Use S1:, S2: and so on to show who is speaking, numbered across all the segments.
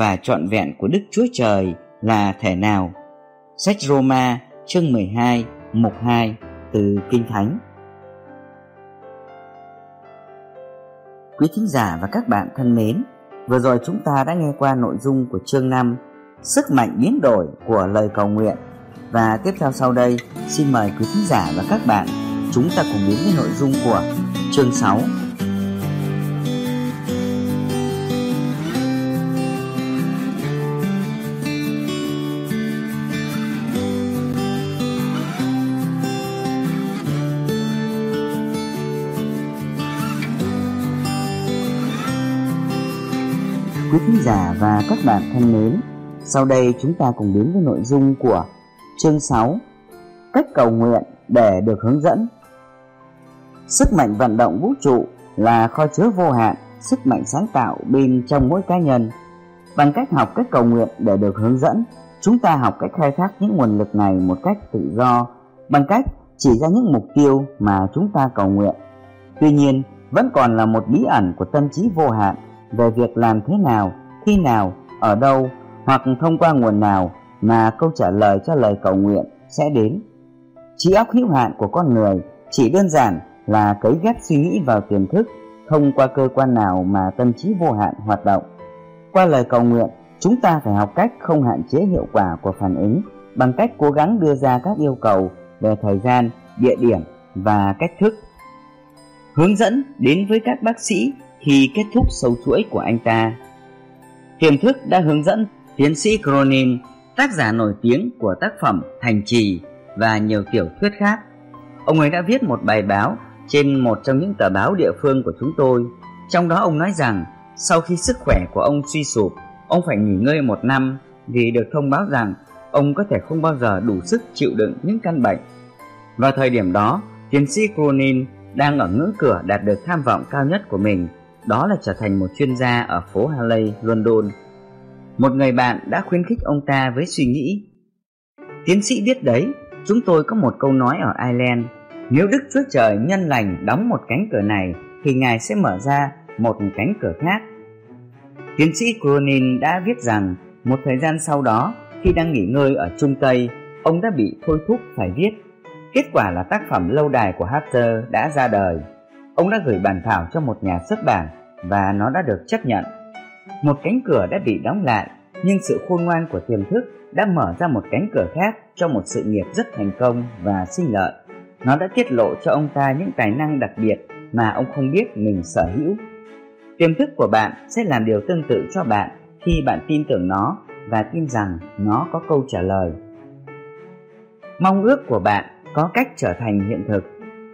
S1: và trọn vẹn của Đức Chúa Trời là thể nào? Sách Roma chương 12 mục 2 từ Kinh Thánh. Quý thính giả và các bạn thân mến, vừa rồi chúng ta đã nghe qua nội dung của chương 5, sức mạnh biến đổi của lời cầu nguyện. Và tiếp theo sau đây, xin mời quý thính giả và các bạn chúng ta cùng đến với nội dung của chương 6. Quý thính giả và các bạn thân mến, sau đây chúng ta cùng đến với nội dung của chương 6, cách cầu nguyện để được hướng dẫn. Sức mạnh vận động vũ trụ là kho chứa vô hạn sức mạnh sáng tạo bên trong mỗi cá nhân. Bằng cách học cách cầu nguyện để được hướng dẫn, chúng ta học cách khai thác những nguồn lực này một cách tự do, bằng cách chỉ ra những mục tiêu mà chúng ta cầu nguyện. Tuy nhiên, vẫn còn là một bí ẩn của tâm trí vô hạn về việc làm thế nào, khi nào, ở đâu hoặc thông qua nguồn nào mà câu trả lời cho lời cầu nguyện sẽ đến. Trí óc hữu hạn của con người chỉ đơn giản là cấy ghép suy nghĩ vào tiềm thức thông qua cơ quan nào mà tâm trí vô hạn hoạt động. Qua lời cầu nguyện, chúng ta phải học cách không hạn chế hiệu quả của phản ứng bằng cách cố gắng đưa ra các yêu cầu về thời gian, địa điểm và cách thức. Hướng dẫn đến với các bác sĩ khi kết thúc sâu chuỗi của anh ta. Tiềm thức đã hướng dẫn tiến sĩ Cronin, tác giả nổi tiếng của tác phẩm Thành Trì và nhiều tiểu thuyết khác. Ông ấy đã viết một bài báo trên một trong những tờ báo địa phương của chúng tôi. Trong đó ông nói rằng sau khi sức khỏe của ông suy sụp, ông phải nghỉ ngơi 1 năm vì được thông báo rằng ông có thể không bao giờ đủ sức chịu đựng những căn bệnh. Vào thời điểm đó, tiến sĩ Cronin đang ở ngưỡng cửa đạt được tham vọng cao nhất của mình, đó là trở thành một chuyên gia ở phố Harley, London. Một người bạn đã khuyến khích ông ta với suy nghĩ: tiến sĩ biết đấy, chúng tôi có một câu nói ở Ireland: nếu Đức Chúa Trời nhân lành đóng một cánh cửa này thì Ngài sẽ mở ra một cánh cửa khác. Tiến sĩ Cronin đã viết rằng một thời gian sau đó, khi đang nghỉ ngơi ở Trung Tây, ông đã bị thôi thúc phải viết. Kết quả là tác phẩm lâu đài của Hafter đã ra đời. Ông đã gửi bản thảo cho một nhà xuất bản và nó đã được chấp nhận. Một cánh cửa đã bị đóng lại, nhưng sự khôn ngoan của tiềm thức đã mở ra một cánh cửa khác cho một sự nghiệp rất thành công và sinh lợi. Nó đã tiết lộ cho ông ta những tài năng đặc biệt mà ông không biết mình sở hữu. Tiềm thức của bạn sẽ làm điều tương tự cho bạn khi bạn tin tưởng nó và tin rằng nó có câu trả lời. Mong ước của bạn có cách trở thành hiện thực.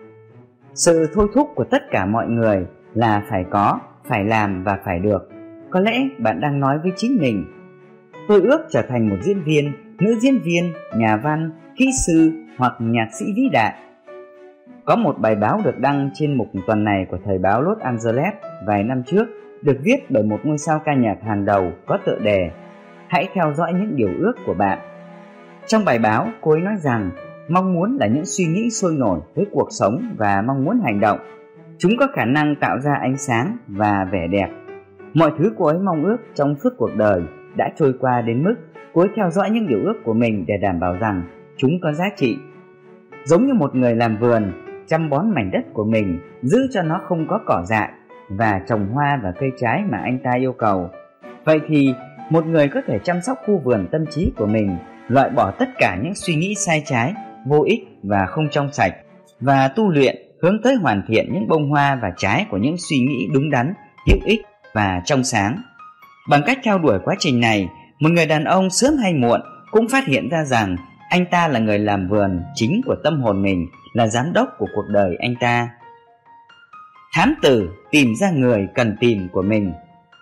S1: Sự thôi thúc của tất cả mọi người là phải có, phải làm và phải được. Có lẽ bạn đang nói với chính mình: tôi ước trở thành một diễn viên, nữ diễn viên, nhà văn, kỹ sư hoặc nhạc sĩ vĩ đại. Có một bài báo được đăng trên mục tuần này của thời báo Los Angeles vài năm trước, được viết bởi một ngôi sao ca nhạc hàng đầu, có tựa đề: hãy theo dõi những điều ước của bạn. Trong bài báo, cô ấy nói rằng mong muốn là những suy nghĩ sôi nổi với cuộc sống và mong muốn hành động. Chúng có khả năng tạo ra ánh sáng và vẻ đẹp. Mọi thứ cô ấy mong ước trong suốt cuộc đời đã trôi qua đến mức cô ấy theo dõi những điều ước của mình để đảm bảo rằng chúng có giá trị. Giống như một người làm vườn, chăm bón mảnh đất của mình, giữ cho nó không có cỏ dại và trồng hoa và cây trái mà anh ta yêu cầu. Vậy thì một người có thể chăm sóc khu vườn tâm trí của mình, loại bỏ tất cả những suy nghĩ sai trái, vô ích và không trong sạch, và tu luyện hướng tới hoàn thiện những bông hoa và trái của những suy nghĩ đúng đắn, hữu ích và trong sáng. Bằng cách theo đuổi quá trình này, một người đàn ông sớm hay muộn cũng phát hiện ra rằng anh ta là người làm vườn chính của tâm hồn mình, là giám đốc của cuộc đời anh ta. Thám tử tìm ra người cần tìm của mình.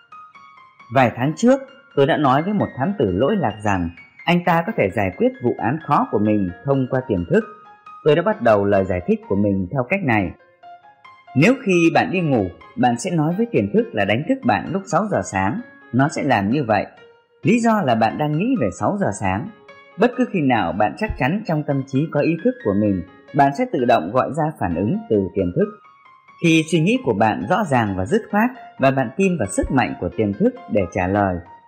S1: Vài tháng trước, tôi đã nói với một thám tử lỗi lạc rằng anh ta có thể giải quyết vụ án khó của mình thông qua tiềm thức. Tôi đã bắt đầu lời giải thích của mình theo cách này: nếu khi bạn đi ngủ, bạn sẽ nói với tiềm thức là đánh thức bạn lúc 6 giờ sáng, nó sẽ làm như vậy. Lý do là bạn đang nghĩ về 6 giờ sáng. Bất cứ khi nào bạn chắc chắn trong tâm trí có ý thức của mình, bạn sẽ tự động gọi ra phản ứng từ tiềm thức. Khi suy nghĩ của bạn rõ ràng và dứt khoát và bạn tin vào sức mạnh của tiềm thức để trả lời,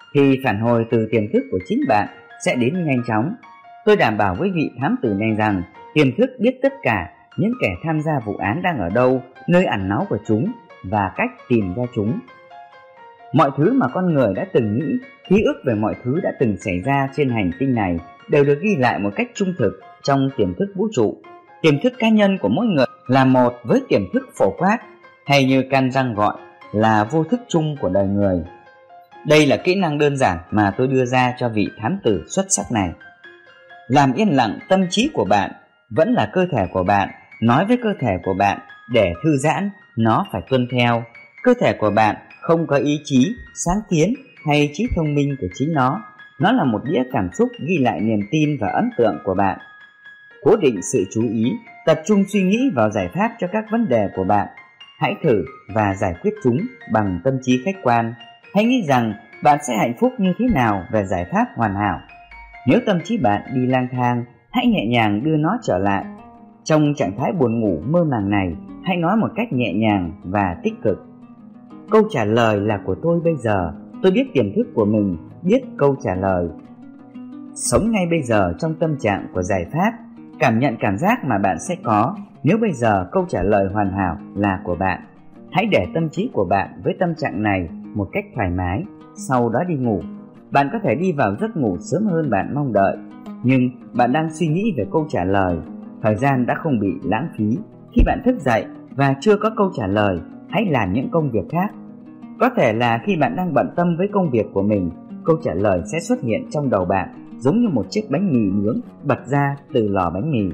S1: thì phản hồi từ tiềm thức của chính bạn sẽ đến nhanh chóng. Tôi đảm bảo với vị thám tử này rằng tiềm thức biết tất cả những kẻ tham gia vụ án đang ở đâu, nơi ẩn náu của chúng và cách tìm ra chúng. Mọi thứ mà con người đã từng nghĩ, ký ức về mọi thứ đã từng xảy ra trên hành tinh này đều được ghi lại một cách trung thực trong tiềm thức vũ trụ. Tiềm thức cá nhân của mỗi người là một với tiềm thức phổ quát, hay như Can Răng gọi là vô thức chung của đời người. Đây là kỹ năng đơn giản mà tôi đưa ra cho vị thám tử xuất sắc này. Làm yên lặng tâm trí của bạn, vẫn là cơ thể của bạn nói với cơ thể của bạn để thư giãn, nó phải tuân theo. Cơ thể của bạn không có ý chí, sáng kiến hay trí thông minh của chính nó là một đĩa cảm xúc ghi lại niềm tin và ấn tượng của bạn. Cố định sự chú ý, tập trung suy nghĩ vào giải pháp cho các vấn đề của bạn. Hãy thử và giải quyết chúng bằng tâm trí khách quan. Hãy nghĩ rằng bạn sẽ hạnh phúc như thế nào về giải pháp hoàn hảo. Nếu tâm trí bạn đi lang thang, hãy nhẹ nhàng đưa nó trở lại. Trong trạng thái buồn ngủ mơ màng này, hãy nói một cách nhẹ nhàng và tích cực. Câu trả lời là của tôi bây giờ. Tôi biết tiềm thức của mình, biết câu trả lời. Sống ngay bây giờ trong tâm trạng của giải pháp. Cảm nhận cảm giác mà bạn sẽ có nếu bây giờ câu trả lời hoàn hảo là của bạn. Hãy để tâm trí của bạn với tâm trạng này một cách thoải mái, sau đó đi ngủ. Bạn có thể đi vào giấc ngủ sớm hơn bạn mong đợi, nhưng bạn đang suy nghĩ về câu trả lời. Thời gian đã không bị lãng phí. Khi bạn thức dậy và chưa có câu trả lời, hãy làm những công việc khác. Có thể là khi bạn đang bận tâm với công việc của mình, câu trả lời sẽ xuất hiện trong đầu bạn giống như một chiếc bánh mì nướng bật ra từ lò bánh mì.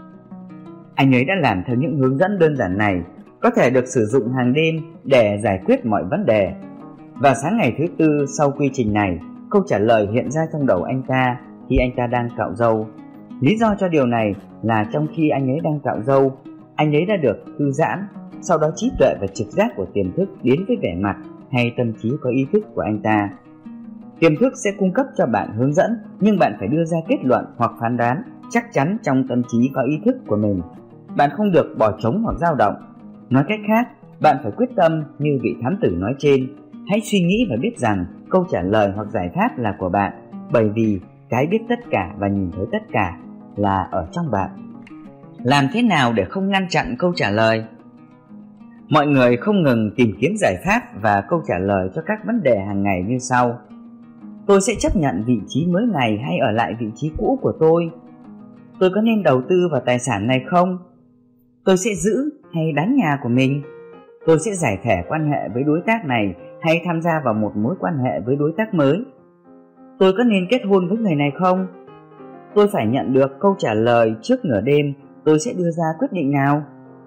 S1: Anh ấy đã làm theo những hướng dẫn đơn giản này, có thể được sử dụng hàng đêm để giải quyết mọi vấn đề. Vào sáng ngày thứ tư sau quy trình này, câu trả lời hiện ra trong đầu anh ta khi anh ta đang cạo râu. Lý do cho điều này là trong khi anh ấy đang cạo râu, anh ấy đã được thư giãn. Sau đó trí tuệ và trực giác của tiềm thức đến với vẻ mặt hay tâm trí có ý thức của anh ta. Tiềm thức sẽ cung cấp cho bạn hướng dẫn, nhưng bạn phải đưa ra kết luận hoặc phán đoán chắc chắn trong tâm trí có ý thức của mình. Bạn không được bỏ trống hoặc dao động. Nói cách khác, bạn phải quyết tâm như vị thám tử nói trên. Hãy suy nghĩ và biết rằng câu trả lời hoặc giải pháp là của bạn, bởi vì cái biết tất cả và nhìn thấy tất cả là ở trong bạn. Làm thế nào để không ngăn chặn câu trả lời? Mọi người không ngừng tìm kiếm giải pháp và câu trả lời cho các vấn đề hàng ngày như sau. Tôi sẽ chấp nhận vị trí mới này hay ở lại vị trí cũ của tôi? Tôi có nên đầu tư vào tài sản này không? Tôi sẽ giữ hay bán nhà của mình? Tôi sẽ giải thể quan hệ với đối tác này hay tham gia vào một mối quan hệ với đối tác mới? Tôi có nên kết hôn với người này không? Tôi phải nhận được câu trả lời trước nửa đêm, tôi sẽ đưa ra quyết định nào?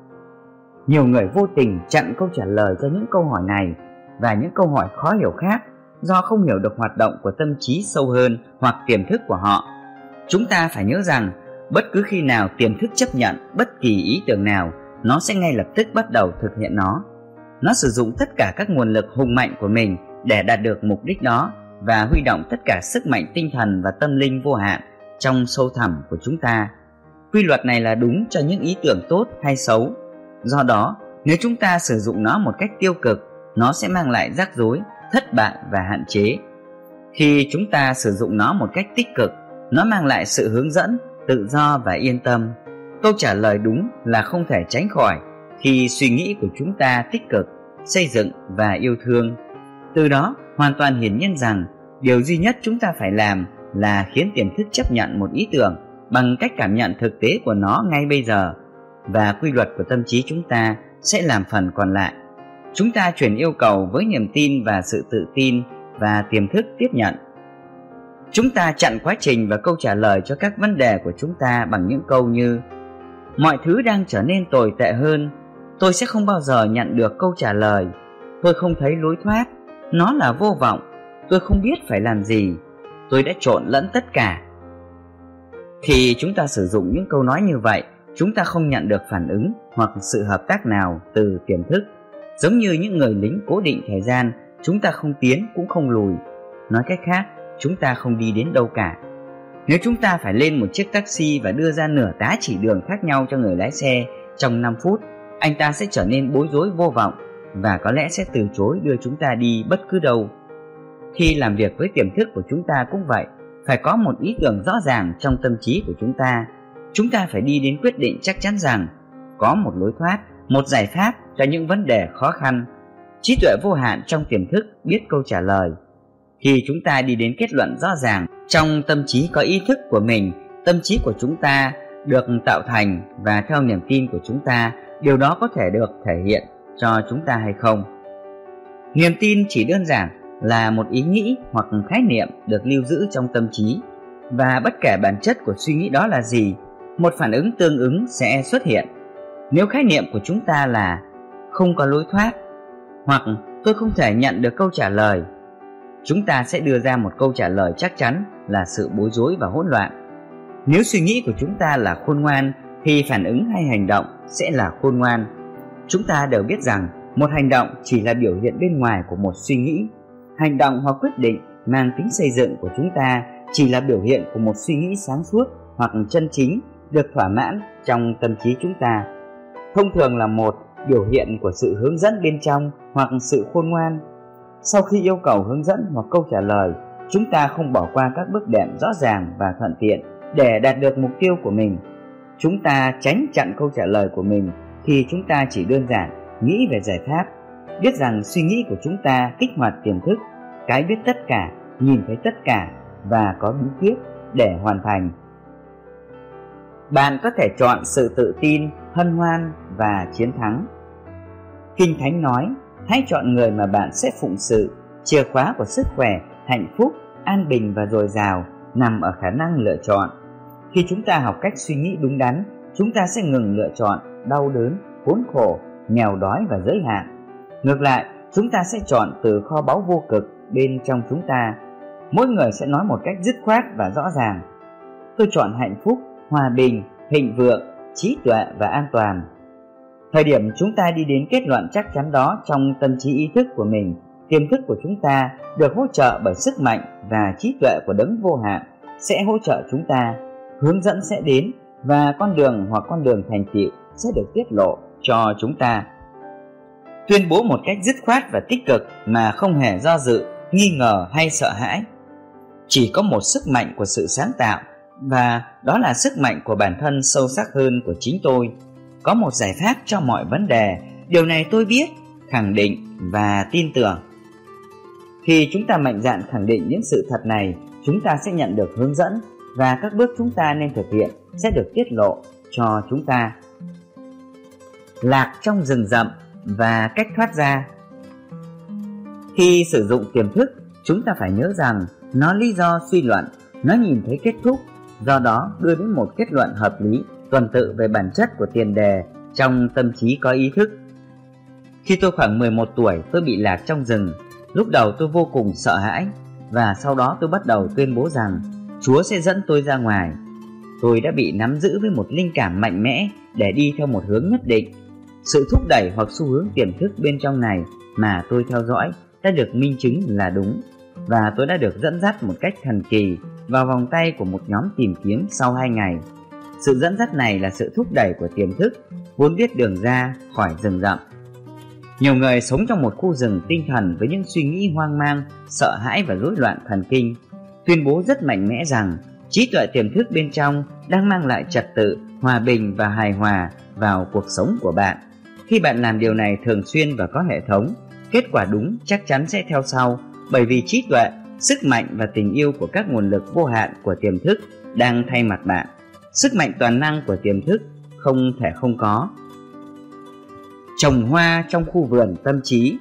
S1: Nhiều người vô tình chặn câu trả lời cho những câu hỏi này và những câu hỏi khó hiểu khác do không hiểu được hoạt động của tâm trí sâu hơn hoặc tiềm thức của họ. Chúng ta phải nhớ rằng bất cứ khi nào tiềm thức chấp nhận bất kỳ ý tưởng nào, nó sẽ ngay lập tức bắt đầu thực hiện nó. Nó sử dụng tất cả các nguồn lực hùng mạnh của mình để đạt được mục đích đó và huy động tất cả sức mạnh tinh thần và tâm linh vô hạn trong sâu thẳm của chúng ta. Quy luật này là đúng cho những ý tưởng tốt hay xấu. Do đó, nếu chúng ta sử dụng nó một cách tiêu cực, nó sẽ mang lại rắc rối, thất bại và hạn chế. Khi chúng ta sử dụng nó một cách tích cực, nó mang lại sự hướng dẫn, tự do và yên tâm. Câu trả lời đúng là không thể tránh khỏi khi suy nghĩ của chúng ta tích cực, xây dựng và yêu thương. Từ đó, hoàn toàn hiển nhiên rằng điều duy nhất chúng ta phải làm là khiến tiềm thức chấp nhận một ý tưởng bằng cách cảm nhận thực tế của nó ngay bây giờ, và quy luật của tâm trí chúng ta sẽ làm phần còn lại. Chúng ta chuyển yêu cầu với niềm tin và sự tự tin, và tiềm thức tiếp nhận. Chúng ta chặn quá trình và câu trả lời cho các vấn đề của chúng ta bằng những câu như: mọi thứ đang trở nên tồi tệ hơn, tôi sẽ không bao giờ nhận được câu trả lời, tôi không thấy lối thoát, nó là vô vọng, tôi không biết phải làm gì, tôi đã trộn lẫn tất cả. Khi chúng ta sử dụng những câu nói như vậy, chúng ta không nhận được phản ứng hoặc sự hợp tác nào từ tiềm thức. Giống như những người lính cố định thời gian, chúng ta không tiến cũng không lùi. Nói cách khác, chúng ta không đi đến đâu cả. Nếu chúng ta phải lên một chiếc taxi và đưa ra nửa tá chỉ đường khác nhau cho người lái xe trong 5 phút, anh ta sẽ trở nên bối rối vô vọng và có lẽ sẽ từ chối đưa chúng ta đi bất cứ đâu. Khi làm việc với tiềm thức của chúng ta cũng vậy, phải có một ý tưởng rõ ràng trong tâm trí của chúng ta. Chúng ta phải đi đến quyết định chắc chắn rằng có một lối thoát, một giải pháp cho những vấn đề khó khăn. Trí tuệ vô hạn trong tiềm thức biết câu trả lời. Khi chúng ta đi đến kết luận rõ ràng trong tâm trí có ý thức của mình, tâm trí của chúng ta được tạo thành và theo niềm tin của chúng ta, điều đó có thể được thể hiện cho chúng ta hay không. Niềm tin chỉ đơn giản là một ý nghĩ hoặc khái niệm được lưu giữ trong tâm trí, và bất kể bản chất của suy nghĩ đó là gì, một phản ứng tương ứng sẽ xuất hiện. Nếu khái niệm của chúng ta là không có lối thoát hoặc tôi không thể nhận được câu trả lời, chúng ta sẽ đưa ra một câu trả lời chắc chắn là sự bối rối và hỗn loạn. Nếu suy nghĩ của chúng ta là khôn ngoan thì phản ứng hay hành động sẽ là khôn ngoan. Chúng ta đều biết rằng một hành động chỉ là biểu hiện bên ngoài của một suy nghĩ. Hành động hoặc quyết định mang tính xây dựng của chúng ta chỉ là biểu hiện của một suy nghĩ sáng suốt hoặc chân chính được thỏa mãn trong tâm trí chúng ta. Thông thường là một biểu hiện của sự hướng dẫn bên trong hoặc sự khôn ngoan. Sau khi yêu cầu hướng dẫn hoặc câu trả lời, chúng ta không bỏ qua các bước đệm rõ ràng và thuận tiện để đạt được mục tiêu của mình. Chúng ta tránh chặn câu trả lời của mình khi chúng ta chỉ đơn giản nghĩ về giải pháp, biết rằng suy nghĩ của chúng ta kích hoạt tiềm thức, cái biết tất cả, nhìn thấy tất cả và có bí quyết để hoàn thành. Bạn có thể chọn sự tự tin, hân hoan và chiến thắng. Kinh Thánh nói, hãy chọn người mà bạn sẽ phụng sự. Chìa khóa của sức khỏe, hạnh phúc, an bình và dồi dào nằm ở khả năng lựa chọn. Khi chúng ta học cách suy nghĩ đúng đắn, chúng ta sẽ ngừng lựa chọn đau đớn, khốn khổ, nghèo đói và giới hạn. Ngược lại, chúng ta sẽ chọn từ kho báu vô cực bên trong chúng ta. Mỗi người sẽ nói một cách dứt khoát và rõ ràng: tôi chọn hạnh phúc, hòa bình, thịnh vượng, trí tuệ và an toàn. Thời điểm chúng ta đi đến kết luận chắc chắn đó trong tâm trí ý thức của mình, tiềm thức của chúng ta được hỗ trợ bởi sức mạnh và trí tuệ của đấng vô hạn sẽ hỗ trợ chúng ta. Hướng dẫn sẽ đến và con đường thành tựu sẽ được tiết lộ cho chúng ta. Tuyên bố một cách dứt khoát và tích cực mà không hề do dự, nghi ngờ hay sợ hãi. Chỉ có một sức mạnh của sự sáng tạo, và đó là sức mạnh của bản thân sâu sắc hơn của chính tôi. Có một giải pháp cho mọi vấn đề, điều này tôi biết, khẳng định và tin tưởng. Khi chúng ta mạnh dạn khẳng định những sự thật này, chúng ta sẽ nhận được hướng dẫn và các bước chúng ta nên thực hiện sẽ được tiết lộ cho chúng ta. Lạc trong rừng rậm và cách thoát ra. Khi sử dụng tiềm thức, chúng ta phải nhớ rằng nó lý do suy luận, nó nhìn thấy kết thúc, do đó đưa đến một kết luận hợp lý, tuần tự về bản chất của tiền đề trong tâm trí có ý thức. Khi tôi khoảng 11 tuổi, tôi bị lạc trong rừng. Lúc đầu tôi vô cùng sợ hãi, và sau đó tôi bắt đầu tuyên bố rằng Chúa sẽ dẫn tôi ra ngoài. Tôi đã bị nắm giữ với một linh cảm mạnh mẽ để đi theo một hướng nhất định. Sự thúc đẩy hoặc xu hướng tiềm thức bên trong này mà tôi theo dõi đã được minh chứng là đúng, và tôi đã được dẫn dắt một cách thần kỳ vào vòng tay của một nhóm tìm kiếm sau 2 ngày. Sự dẫn dắt này là sự thúc đẩy của tiềm thức, vốn biết đường ra khỏi rừng rậm. Nhiều người sống trong một khu rừng tinh thần với những suy nghĩ hoang mang, sợ hãi và rối loạn thần kinh, tuyên bố rất mạnh mẽ rằng trí tuệ tiềm thức bên trong đang mang lại trật tự, hòa bình và hài hòa vào cuộc sống của bạn. Khi bạn làm điều này thường xuyên và có hệ thống, kết quả đúng chắc chắn sẽ theo sau, bởi vì trí tuệ, sức mạnh và tình yêu của các nguồn lực vô hạn của tiềm thức đang thay mặt bạn. Sức mạnh toàn năng của tiềm thức không thể không có. Trồng hoa trong khu vườn tâm trí.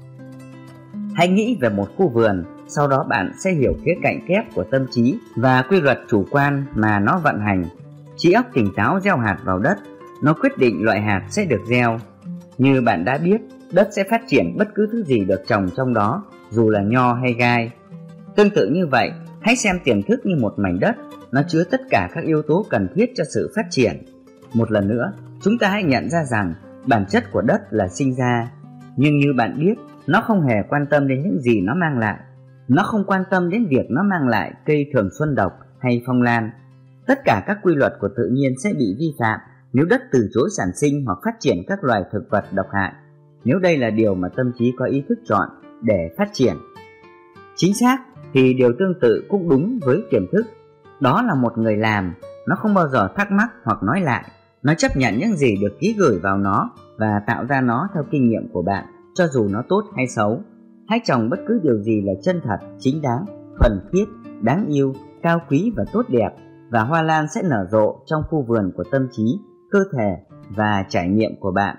S1: Hãy nghĩ về một khu vườn, sau đó bạn sẽ hiểu khía cạnh kép của tâm trí và quy luật chủ quan mà nó vận hành. Trí óc tỉnh táo gieo hạt vào đất, nó quyết định loại hạt sẽ được gieo. Như bạn đã biết, đất sẽ phát triển bất cứ thứ gì được trồng trong đó, dù là nho hay gai. Tương tự như vậy, hãy xem tiềm thức như một mảnh đất, nó chứa tất cả các yếu tố cần thiết cho sự phát triển. Một lần nữa, chúng ta hãy nhận ra rằng bản chất của đất là sinh ra, nhưng như bạn biết, nó không hề quan tâm đến những gì nó mang lại. Nó không quan tâm đến việc nó mang lại cây thường xuân độc hay phong lan. Tất cả các quy luật của tự nhiên sẽ bị vi phạm nếu đất từ chối sản sinh hoặc phát triển các loài thực vật độc hại, nếu đây là điều mà tâm trí có ý thức chọn để phát triển. Chính xác thì điều tương tự cũng đúng với tiềm thức. Đó là một người làm, nó không bao giờ thắc mắc hoặc nói lại. Nó chấp nhận những gì được ký gửi vào nó và tạo ra nó theo kinh nghiệm của bạn, cho dù nó tốt hay xấu. Hãy trồng bất cứ điều gì là chân thật, chính đáng, thuần khiết, đáng yêu, cao quý và tốt đẹp, và hoa lan sẽ nở rộ trong khu vườn của tâm trí, cơ thể và trải nghiệm của bạn.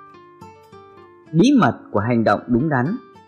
S1: Bí mật của hành động đúng đắn.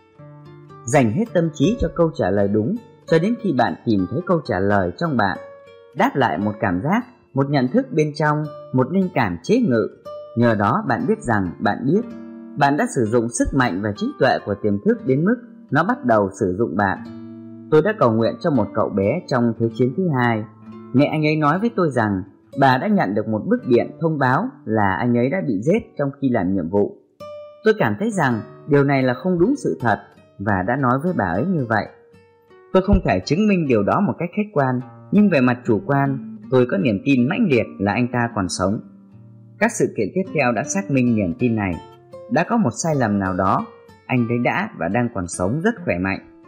S1: Dành hết tâm trí cho câu trả lời đúng cho đến khi bạn tìm thấy câu trả lời trong bạn. Đáp lại một cảm giác, một nhận thức bên trong, một linh cảm chế ngự. Nhờ đó bạn biết rằng bạn biết. Bạn đã sử dụng sức mạnh và trí tuệ của tiềm thức đến mức nó bắt đầu sử dụng bạn. Tôi đã cầu nguyện cho một cậu bé trong Thế chiến thứ hai. Mẹ anh ấy nói với tôi rằng bà đã nhận được một bức điện thông báo là anh ấy đã bị giết trong khi làm nhiệm vụ. Tôi cảm thấy rằng điều này là không đúng sự thật và đã nói với bà ấy như vậy. Tôi không thể chứng minh điều đó một cách khách quan, nhưng về mặt chủ quan, tôi có niềm tin mãnh liệt là anh ta còn sống. Các sự kiện tiếp theo đã xác minh niềm tin này. Đã có một sai lầm nào đó, anh ấy đã và đang còn sống rất khỏe mạnh.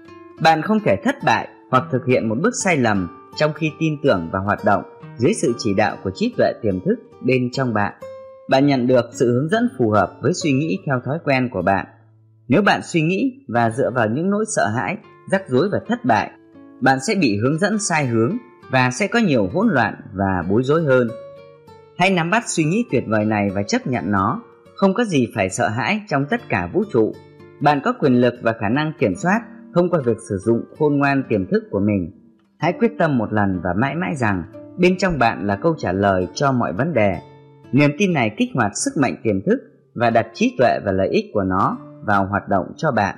S1: Bạn không thể thất bại hoặc thực hiện một bước sai lầm trong khi tin tưởng và hoạt động dưới sự chỉ đạo của trí tuệ tiềm thức bên trong bạn. Bạn nhận được sự hướng dẫn phù hợp với suy nghĩ theo thói quen của bạn. Nếu bạn suy nghĩ và dựa vào những nỗi sợ hãi, rắc rối và thất bại, bạn sẽ bị hướng dẫn sai hướng và sẽ có nhiều hỗn loạn và bối rối hơn. Hãy nắm bắt suy nghĩ tuyệt vời này và chấp nhận nó. Không có gì phải sợ hãi trong tất cả vũ trụ. Bạn có quyền lực và khả năng kiểm soát thông qua việc sử dụng khôn ngoan tiềm thức của mình. Hãy quyết tâm một lần và mãi mãi rằng bên trong bạn là câu trả lời cho mọi vấn đề. Niềm tin này kích hoạt sức mạnh tiềm thức và đặt trí tuệ và lợi ích của nó vào hoạt động cho bạn.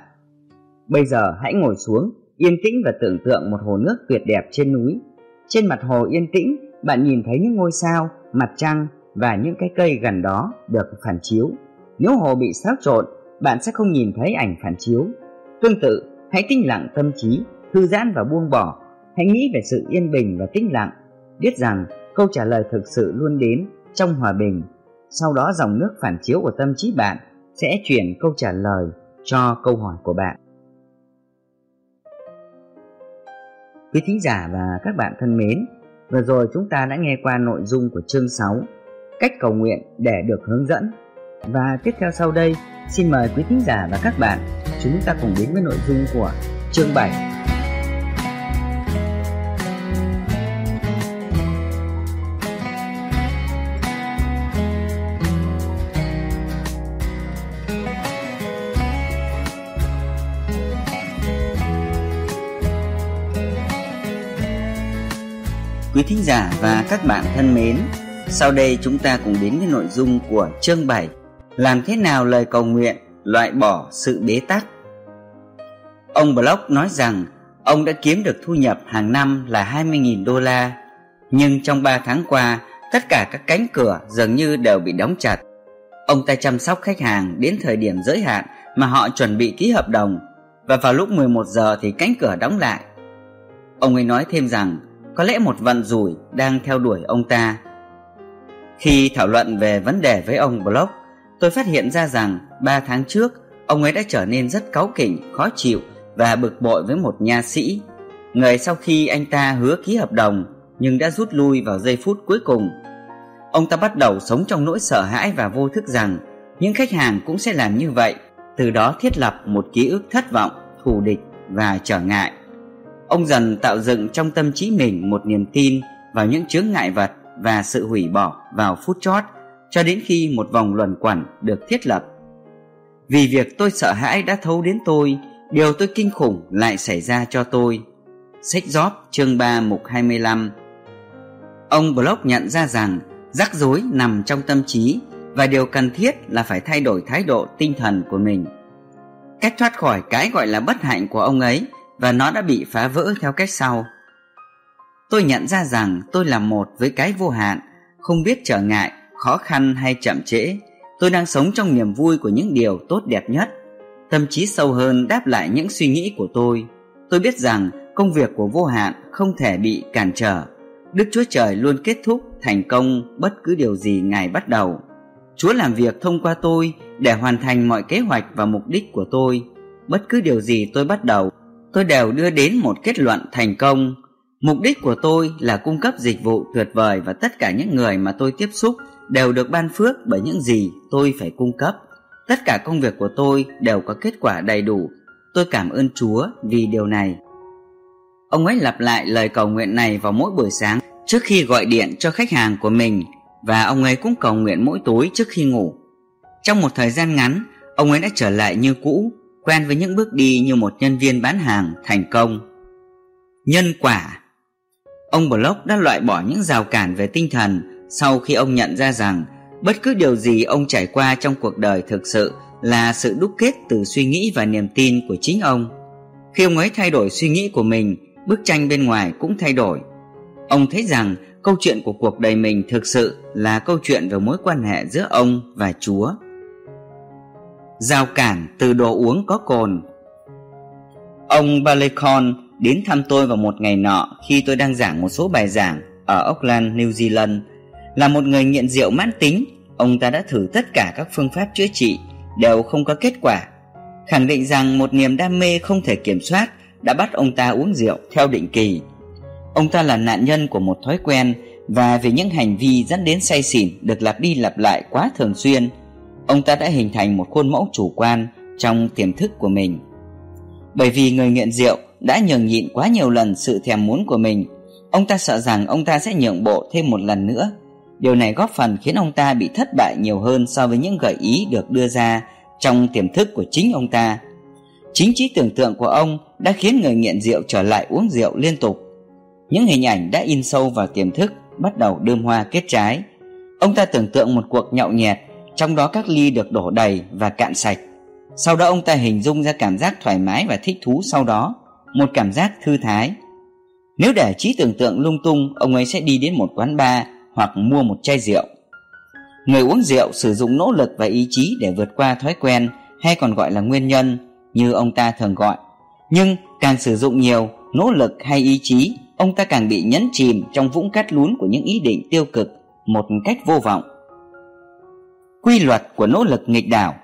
S1: Bây giờ hãy ngồi xuống, yên tĩnh và tưởng tượng một hồ nước tuyệt đẹp trên núi. Trên mặt hồ yên tĩnh, bạn nhìn thấy những ngôi sao, mặt trăng và những cái cây gần đó được phản chiếu. Nếu hồ bị xáo trộn, bạn sẽ không nhìn thấy ảnh phản chiếu. Tương tự, hãy tĩnh lặng tâm trí, thư giãn và buông bỏ. Hãy nghĩ về sự yên bình và tĩnh lặng. Biết rằng câu trả lời thực sự luôn đến trong hòa bình. Sau đó dòng nước phản chiếu của tâm trí bạn sẽ chuyển câu trả lời cho câu hỏi của bạn. Quý thính giả và các bạn thân mến, vừa rồi chúng ta đã nghe qua nội dung của chương 6, cách cầu nguyện để được hướng dẫn. Và tiếp theo sau đây, xin mời quý thính giả và các bạn chúng ta cùng đến với nội dung của chương 7. Quý thính giả và các bạn thân mến, sau đây chúng ta cùng đến với nội dung của chương 7. Làm thế nào lời cầu nguyện loại bỏ sự bế tắc? Ông Block nói rằng ông đã kiếm được thu nhập hàng năm là 20.000 đô la. Nhưng trong 3 tháng qua, tất cả các cánh cửa dường như đều bị đóng chặt. Ông ta chăm sóc khách hàng đến thời điểm giới hạn mà họ chuẩn bị ký hợp đồng, và vào lúc 11 giờ thì cánh cửa đóng lại. Ông ấy nói thêm rằng có lẽ một vận rủi đang theo đuổi ông ta. Khi thảo luận về vấn đề với ông Block, tôi phát hiện ra rằng 3 tháng trước, ông ấy đã trở nên rất cáu kỉnh, khó chịu và bực bội với một nha sĩ, người sau khi anh ta hứa ký hợp đồng nhưng đã rút lui vào giây phút cuối cùng. Ông ta bắt đầu sống trong nỗi sợ hãi và vô thức rằng những khách hàng cũng sẽ làm như vậy, từ đó thiết lập một ký ức thất vọng, thù địch và trở ngại. Ông dần tạo dựng trong tâm trí mình một niềm tin vào những chướng ngại vật và sự hủy bỏ vào phút chót, cho đến khi một vòng luẩn quẩn được thiết lập. Vì việc tôi sợ hãi đã thấu đến tôi, điều tôi kinh khủng lại xảy ra cho tôi. Sách Job chương 3 mục 25. Ông Block nhận ra rằng rắc rối nằm trong tâm trí và điều cần thiết là phải thay đổi thái độ tinh thần của mình. Cách thoát khỏi cái gọi là bất hạnh của ông ấy, và nó đã bị phá vỡ theo cách sau. Tôi nhận ra rằng tôi là một với cái vô hạn, không biết trở ngại, khó khăn hay chậm trễ. Tôi đang sống trong niềm vui của những điều tốt đẹp nhất. Tâm trí sâu hơn đáp lại những suy nghĩ của tôi. Tôi biết rằng công việc của vô hạn không thể bị cản trở. Đức Chúa Trời luôn kết thúc thành công bất cứ điều gì Ngài bắt đầu. Chúa làm việc thông qua tôi để hoàn thành mọi kế hoạch và mục đích của tôi. Bất cứ điều gì tôi bắt đầu, tôi đều đưa đến một kết luận thành công. Mục đích của tôi là cung cấp dịch vụ tuyệt vời và tất cả những người mà tôi tiếp xúc đều được ban phước bởi những gì tôi phải cung cấp. Tất cả công việc của tôi đều có kết quả đầy đủ. Tôi cảm ơn Chúa vì điều này. Ông ấy lặp lại lời cầu nguyện này vào mỗi buổi sáng trước khi gọi điện cho khách hàng của mình, và ông ấy cũng cầu nguyện mỗi tối trước khi ngủ. Trong một thời gian ngắn, ông ấy đã trở lại như cũ, quen với những bước đi như một nhân viên bán hàng thành công. Nhân quả. Ông Block đã loại bỏ những rào cản về tinh thần sau khi ông nhận ra rằng bất cứ điều gì ông trải qua trong cuộc đời thực sự là sự đúc kết từ suy nghĩ và niềm tin của chính ông. Khi ông ấy thay đổi suy nghĩ của mình, bức tranh bên ngoài cũng thay đổi. Ông thấy rằng câu chuyện của cuộc đời mình thực sự là câu chuyện về mối quan hệ giữa ông và Chúa. Rào cản từ đồ uống có cồn. Ông Balekon đến thăm tôi vào một ngày nọ khi tôi đang giảng một số bài giảng ở Auckland, New Zealand. Là một người nghiện rượu mãn tính, ông ta đã thử tất cả các phương pháp chữa trị, đều không có kết quả. Khẳng định rằng một niềm đam mê không thể kiểm soát đã bắt ông ta uống rượu theo định kỳ. Ông ta là nạn nhân của một thói quen, và vì những hành vi dẫn đến say xỉn được lặp đi lặp lại quá thường xuyên, ông ta đã hình thành một khuôn mẫu chủ quan trong tiềm thức của mình. Bởi vì người nghiện rượu đã nhường nhịn quá nhiều lần sự thèm muốn của mình, ông ta sợ rằng ông ta sẽ nhượng bộ thêm một lần nữa. Điều này góp phần khiến ông ta bị thất bại nhiều hơn so với những gợi ý được đưa ra trong tiềm thức của chính ông ta. Chính trí tưởng tượng của ông đã khiến người nghiện rượu trở lại uống rượu liên tục. Những hình ảnh đã in sâu vào tiềm thức bắt đầu đơm hoa kết trái. Ông ta tưởng tượng một cuộc nhậu nhẹt, trong đó các ly được đổ đầy và cạn sạch. Sau đó ông ta hình dung ra cảm giác thoải mái và thích thú sau đó, một cảm giác thư thái. Nếu để trí tưởng tượng lung tung, ông ấy sẽ đi đến một quán bar hoặc mua một chai rượu. Người uống rượu sử dụng nỗ lực và ý chí để vượt qua thói quen, hay còn gọi là nguyên nhân như ông ta thường gọi. Nhưng càng sử dụng nhiều nỗ lực hay ý chí, ông ta càng bị nhấn chìm trong vũng cát lún của những ý định tiêu cực một cách vô vọng. Quy luật của nỗ lực nghịch đảo.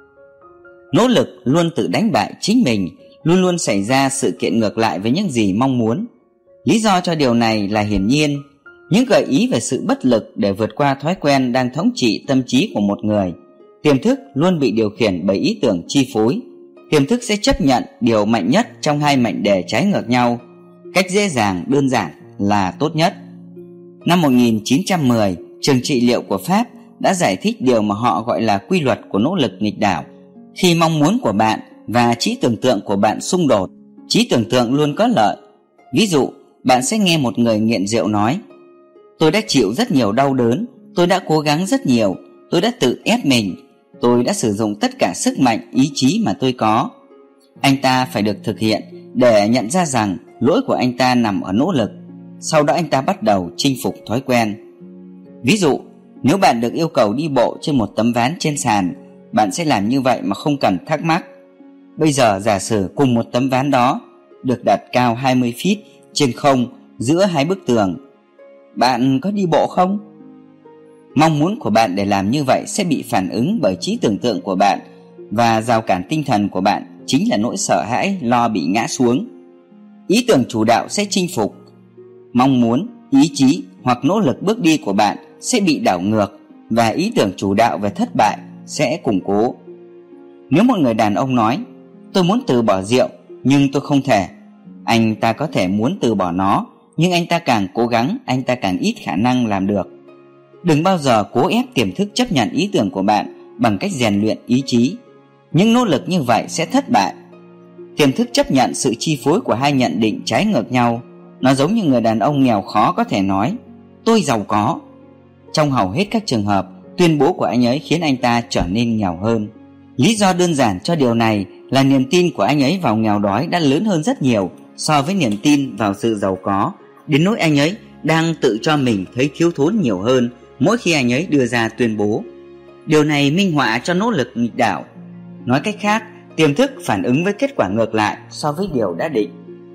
S1: Nỗ lực luôn tự đánh bại chính mình, luôn luôn xảy ra sự kiện ngược lại với những gì mong muốn. Lý do cho điều này là hiển nhiên. Những gợi ý về sự bất lực để vượt qua thói quen đang thống trị tâm trí của một người. Tiềm thức luôn bị điều khiển bởi ý tưởng chi phối. Tiềm thức sẽ chấp nhận điều mạnh nhất trong hai mệnh đề trái ngược nhau. Cách dễ dàng, đơn giản là tốt nhất. Năm 1910, trường trị liệu của Pháp đã giải thích điều mà họ gọi là quy luật của nỗ lực nghịch đảo. Khi mong muốn của bạn và trí tưởng tượng của bạn xung đột, trí tưởng tượng luôn có lợi. Ví dụ, bạn sẽ nghe một người nghiện rượu nói: tôi đã chịu rất nhiều đau đớn, tôi đã cố gắng rất nhiều, tôi đã tự ép mình, tôi đã sử dụng tất cả sức mạnh, ý chí mà tôi có. Anh ta phải được thực hiện để nhận ra rằng lỗi của anh ta nằm ở nỗ lực. Sau đó anh ta bắt đầu chinh phục thói quen. Ví dụ, nếu bạn được yêu cầu đi bộ trên một tấm ván trên sàn, bạn sẽ làm như vậy mà không cần thắc mắc. Bây giờ giả sử cùng một tấm ván đó được đặt cao 20 feet trên không giữa hai bức tường, bạn có đi bộ không? Mong muốn của bạn để làm như vậy sẽ bị phản ứng bởi trí tưởng tượng của bạn, và rào cản tinh thần của bạn chính là nỗi sợ hãi lo bị ngã xuống. Ý tưởng chủ đạo sẽ chinh phục. Mong muốn, ý chí hoặc nỗ lực bước đi của bạn sẽ bị đảo ngược, và ý tưởng chủ đạo về thất bại sẽ củng cố. Nếu một người đàn ông nói: tôi muốn từ bỏ rượu nhưng tôi không thể, anh ta có thể muốn từ bỏ nó, nhưng anh ta càng cố gắng, anh ta càng ít khả năng làm được. Đừng bao giờ cố ép tiềm thức chấp nhận ý tưởng của bạn bằng cách rèn luyện ý chí. Những nỗ lực như vậy sẽ thất bại. Tiềm thức chấp nhận sự chi phối của hai nhận định trái ngược nhau. Nó giống như người đàn ông nghèo khó có thể nói: tôi giàu có. Trong hầu hết các trường hợp, tuyên bố của anh ấy khiến anh ta trở nên nghèo hơn. Lý do đơn giản cho điều này là niềm tin của anh ấy vào nghèo đói đã lớn hơn rất nhiều so với niềm tin vào sự giàu có, đến nỗi anh ấy đang tự cho mình thấy thiếu thốn nhiều hơn mỗi khi anh ấy đưa ra tuyên bố. Điều này minh họa cho nỗ lực nghịch đảo. Nói cách khác, tiềm thức phản ứng với kết quả ngược lại so với điều đã định.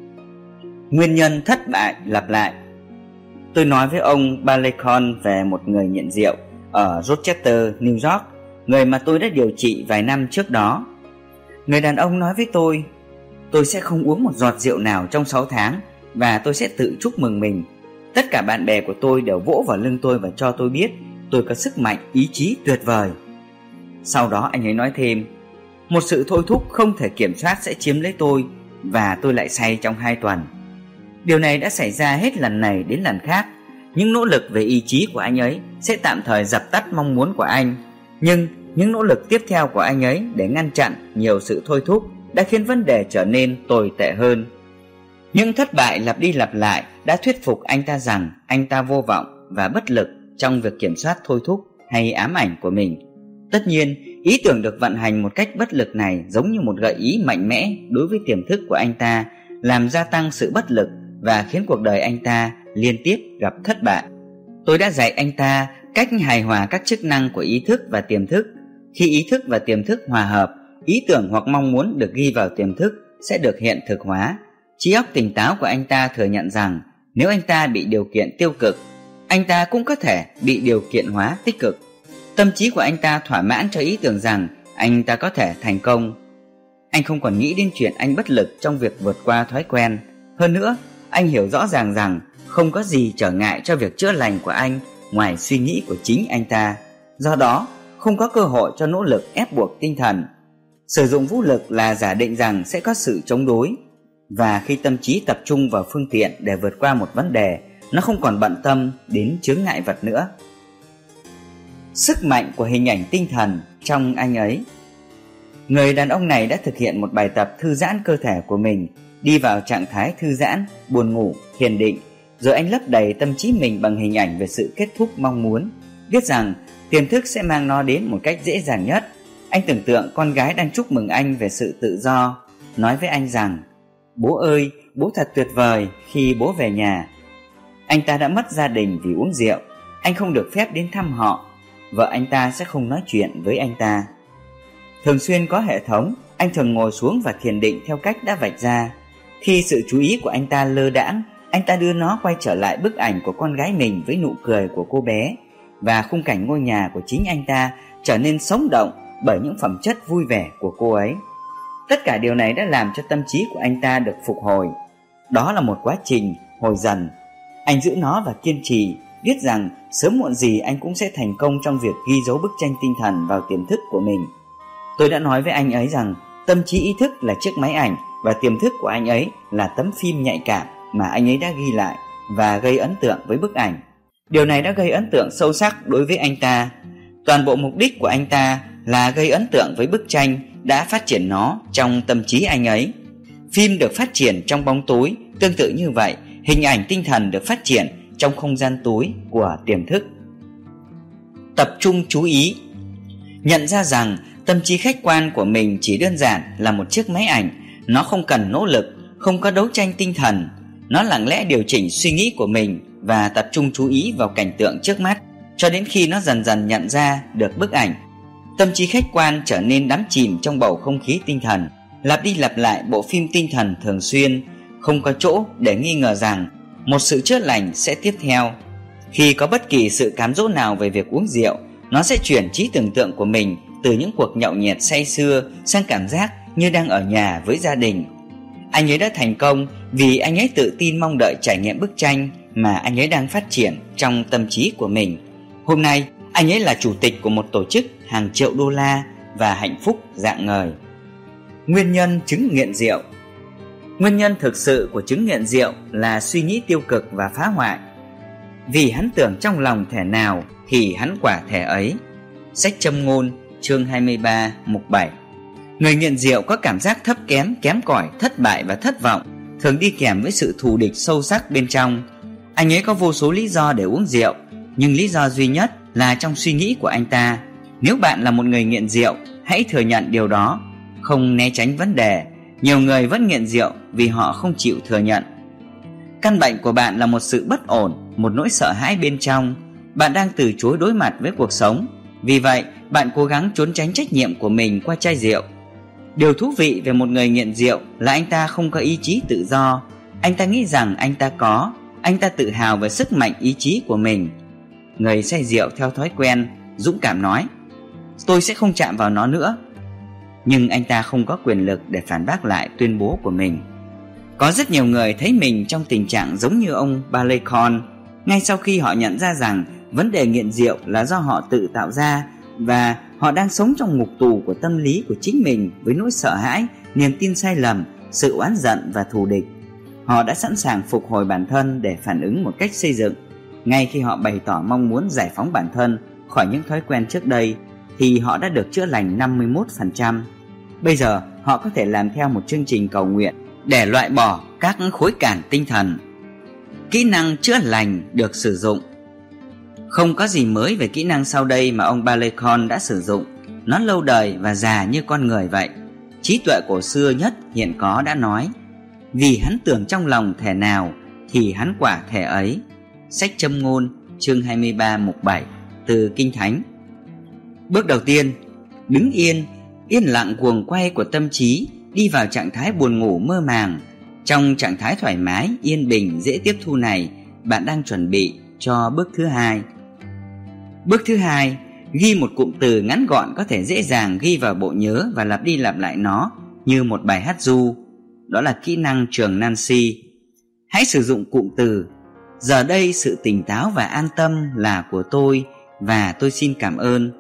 S1: Nguyên nhân thất bại lặp lại. Tôi nói với ông Balekon về một người nghiện rượu ở Rochester, New York, người mà tôi đã điều trị vài năm trước đó. Người đàn ông nói với tôi: tôi sẽ không uống một giọt rượu nào trong 6 tháng và tôi sẽ tự chúc mừng mình. Tất cả bạn bè của tôi đều vỗ vào lưng tôi và cho tôi biết tôi có sức mạnh ý chí tuyệt vời. Sau đó anh ấy nói thêm, một sự thôi thúc không thể kiểm soát sẽ chiếm lấy tôi và tôi lại say trong 2 tuần. Điều này đã xảy ra hết lần này đến lần khác. Những nỗ lực về ý chí của anh ấy sẽ tạm thời dập tắt mong muốn của anh, nhưng những nỗ lực tiếp theo của anh ấy để ngăn chặn nhiều sự thôi thúc đã khiến vấn đề trở nên tồi tệ hơn. Những thất bại lặp đi lặp lại đã thuyết phục anh ta rằng anh ta vô vọng và bất lực trong việc kiểm soát thôi thúc hay ám ảnh của mình. Tất nhiên, ý tưởng được vận hành một cách bất lực này giống như một gợi ý mạnh mẽ đối với tiềm thức của anh ta, làm gia tăng sự bất lực và khiến cuộc đời anh ta liên tiếp gặp thất bại. Tôi đã dạy anh ta cách hài hòa các chức năng của ý thức và tiềm thức. Khi ý thức và tiềm thức hòa hợp, ý tưởng hoặc mong muốn được ghi vào tiềm thức sẽ được hiện thực hóa. Trí óc tỉnh táo của anh ta thừa nhận rằng nếu anh ta bị điều kiện tiêu cực, anh ta cũng có thể bị điều kiện hóa tích cực. Tâm trí của anh ta thỏa mãn cho ý tưởng rằng anh ta có thể thành công. Anh không còn nghĩ đến chuyện anh bất lực trong việc vượt qua thói quen. Hơn nữa, anh hiểu rõ ràng rằng không có gì trở ngại cho việc chữa lành của anh ngoài suy nghĩ của chính anh ta. Do đó, không có cơ hội cho nỗ lực ép buộc tinh thần. Sử dụng vũ lực là giả định rằng sẽ có sự chống đối. Và khi tâm trí tập trung vào phương tiện để vượt qua một vấn đề, nó không còn bận tâm đến chướng ngại vật nữa. Sức mạnh của hình ảnh tinh thần trong anh ấy. Người đàn ông này đã thực hiện một bài tập thư giãn cơ thể của mình, đi vào trạng thái thư giãn, buồn ngủ, thiền định, rồi anh lấp đầy tâm trí mình bằng hình ảnh về sự kết thúc mong muốn, biết rằng tiềm thức sẽ mang nó đến một cách dễ dàng nhất. Anh tưởng tượng con gái đang chúc mừng anh về sự tự do, nói với anh rằng: "Bố ơi, bố thật tuyệt vời khi bố về nhà." Anh ta đã mất gia đình vì uống rượu, anh không được phép đến thăm họ, vợ anh ta sẽ không nói chuyện với anh ta. Thường xuyên có hệ thống, anh thường ngồi xuống và thiền định theo cách đã vạch ra. Khi sự chú ý của anh ta lơ đãng, anh ta đưa nó quay trở lại bức ảnh của con gái mình với nụ cười của cô bé, và khung cảnh ngôi nhà của chính anh ta trở nên sống động bởi những phẩm chất vui vẻ của cô ấy. Tất cả điều này đã làm cho tâm trí của anh ta được phục hồi. Đó là một quá trình hồi dần. Anh giữ nó và kiên trì, biết rằng sớm muộn gì anh cũng sẽ thành công trong việc ghi dấu bức tranh tinh thần vào tiềm thức của mình. Tôi đã nói với anh ấy rằng tâm trí ý thức là chiếc máy ảnh và tiềm thức của anh ấy là tấm phim nhạy cảm mà anh ấy đã ghi lại và gây ấn tượng với bức ảnh. Điều này đã gây ấn tượng sâu sắc đối với anh ta. Toàn bộ mục đích của anh ta là gây ấn tượng với bức tranh, đã phát triển nó trong tâm trí anh ấy. Phim được phát triển trong bóng tối, tương tự như vậy, hình ảnh tinh thần được phát triển trong không gian tối của tiềm thức. Tập trung chú ý. Nhận ra rằng tâm trí khách quan của mình chỉ đơn giản là một chiếc máy ảnh. Nó không cần nỗ lực, không có đấu tranh tinh thần. Nó lặng lẽ điều chỉnh suy nghĩ của mình và tập trung chú ý vào cảnh tượng trước mắt, cho đến khi nó dần dần nhận ra được bức ảnh. Tâm trí khách quan trở nên đắm chìm trong bầu không khí tinh thần, lặp đi lặp lại bộ phim tinh thần thường xuyên, không có chỗ để nghi ngờ rằng một sự chữa lành sẽ tiếp theo. Khi có bất kỳ sự cám dỗ nào về việc uống rượu, nó sẽ chuyển trí tưởng tượng của mình từ những cuộc nhậu nhẹt say sưa sang cảm giác như đang ở nhà với gia đình. Anh ấy đã thành công vì anh ấy tự tin mong đợi trải nghiệm bức tranh mà anh ấy đang phát triển trong tâm trí của mình. Hôm nay, anh ấy là chủ tịch của một tổ chức hàng triệu đô la và hạnh phúc rạng ngời. Nguyên nhân chứng nghiện rượu. Nguyên nhân thực sự của chứng nghiện rượu là suy nghĩ tiêu cực và phá hoại. Vì hắn tưởng trong lòng thể nào thì hắn quả thể ấy. Sách Châm ngôn, chương 23, mục 7. Người nghiện rượu có cảm giác thấp kém, kém cỏi, thất bại và thất vọng, thường đi kèm với sự thù địch sâu sắc bên trong. Anh ấy có vô số lý do để uống rượu, nhưng lý do duy nhất là trong suy nghĩ của anh ta. Nếu bạn là một người nghiện rượu, hãy thừa nhận điều đó, không né tránh vấn đề. Nhiều người vẫn nghiện rượu vì họ không chịu thừa nhận. Căn bệnh của bạn là một sự bất ổn, một nỗi sợ hãi bên trong. Bạn đang từ chối đối mặt với cuộc sống. Vì vậy, bạn cố gắng trốn tránh trách nhiệm của mình qua chai rượu. Điều thú vị về một người nghiện rượu là anh ta không có ý chí tự do. Anh ta nghĩ rằng anh ta có. Anh ta tự hào về sức mạnh ý chí của mình. Người say rượu theo thói quen, dũng cảm nói: "Tôi sẽ không chạm vào nó nữa." nhưng anh ta không có quyền lực để phản bác lại tuyên bố của mình. Có rất nhiều người thấy mình trong tình trạng giống như ông Barleycorn ngay sau khi họ nhận ra rằng vấn đề nghiện rượu là do họ tự tạo ra, và họ đang sống trong ngục tù của tâm lý của chính mình với nỗi sợ hãi, niềm tin sai lầm, sự oán giận và thù địch. Họ đã sẵn sàng phục hồi bản thân để phản ứng một cách xây dựng. Ngay khi họ bày tỏ mong muốn giải phóng bản thân khỏi những thói quen trước đây thì họ đã được chữa lành 51%. Bây giờ họ có thể làm theo một chương trình cầu nguyện để loại bỏ các khối cản tinh thần. Kỹ năng chữa lành được sử dụng. Không có gì mới về kỹ năng sau đây mà ông Barleycorn đã sử dụng. Nó lâu đời và già như con người vậy. Trí tuệ cổ xưa nhất hiện có đã nói: vì hắn tưởng trong lòng thể nào thì hắn quả thể ấy. Sách Châm ngôn chương 23 mục 7 từ Kinh Thánh. Bước đầu tiên, đứng yên, yên lặng guồng quay của tâm trí, đi vào trạng thái buồn ngủ mơ màng. Trong trạng thái thoải mái, yên bình, dễ tiếp thu này, bạn đang chuẩn bị cho bước thứ hai. Bước thứ hai, ghi một cụm từ ngắn gọn có thể dễ dàng ghi vào bộ nhớ và lặp đi lặp lại nó như một bài hát ru. Đó là kỹ năng trường Nancy. Hãy sử dụng cụm từ: giờ đây sự tỉnh táo và an tâm là của tôi và tôi xin cảm ơn.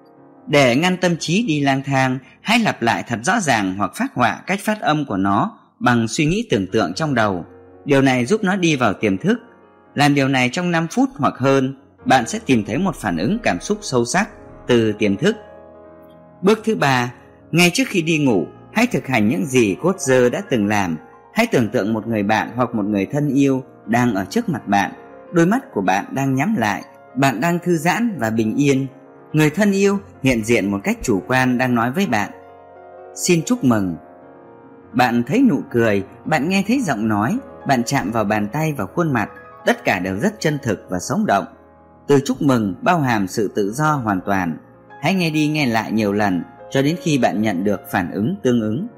S1: Để ngăn tâm trí đi lang thang, hãy lặp lại thật rõ ràng hoặc phác họa cách phát âm của nó bằng suy nghĩ tưởng tượng trong đầu. Điều này giúp nó đi vào tiềm thức. Làm điều này trong 5 phút hoặc hơn, bạn sẽ tìm thấy một phản ứng cảm xúc sâu sắc từ tiềm thức. Bước thứ ba, ngay trước khi đi ngủ, hãy thực hành những gì Goethe đã từng làm. Hãy tưởng tượng một người bạn hoặc một người thân yêu đang ở trước mặt bạn. Đôi mắt của bạn đang nhắm lại, bạn đang thư giãn và bình yên. Người thân yêu hiện diện một cách chủ quan đang nói với bạn: xin chúc mừng. Bạn thấy nụ cười, bạn nghe thấy giọng nói, bạn chạm vào bàn tay và khuôn mặt, tất cả đều rất chân thực và sống động. Từ chúc mừng bao hàm sự tự do hoàn toàn. Hãy nghe đi nghe lại nhiều lần cho đến khi bạn nhận được phản ứng tương ứng.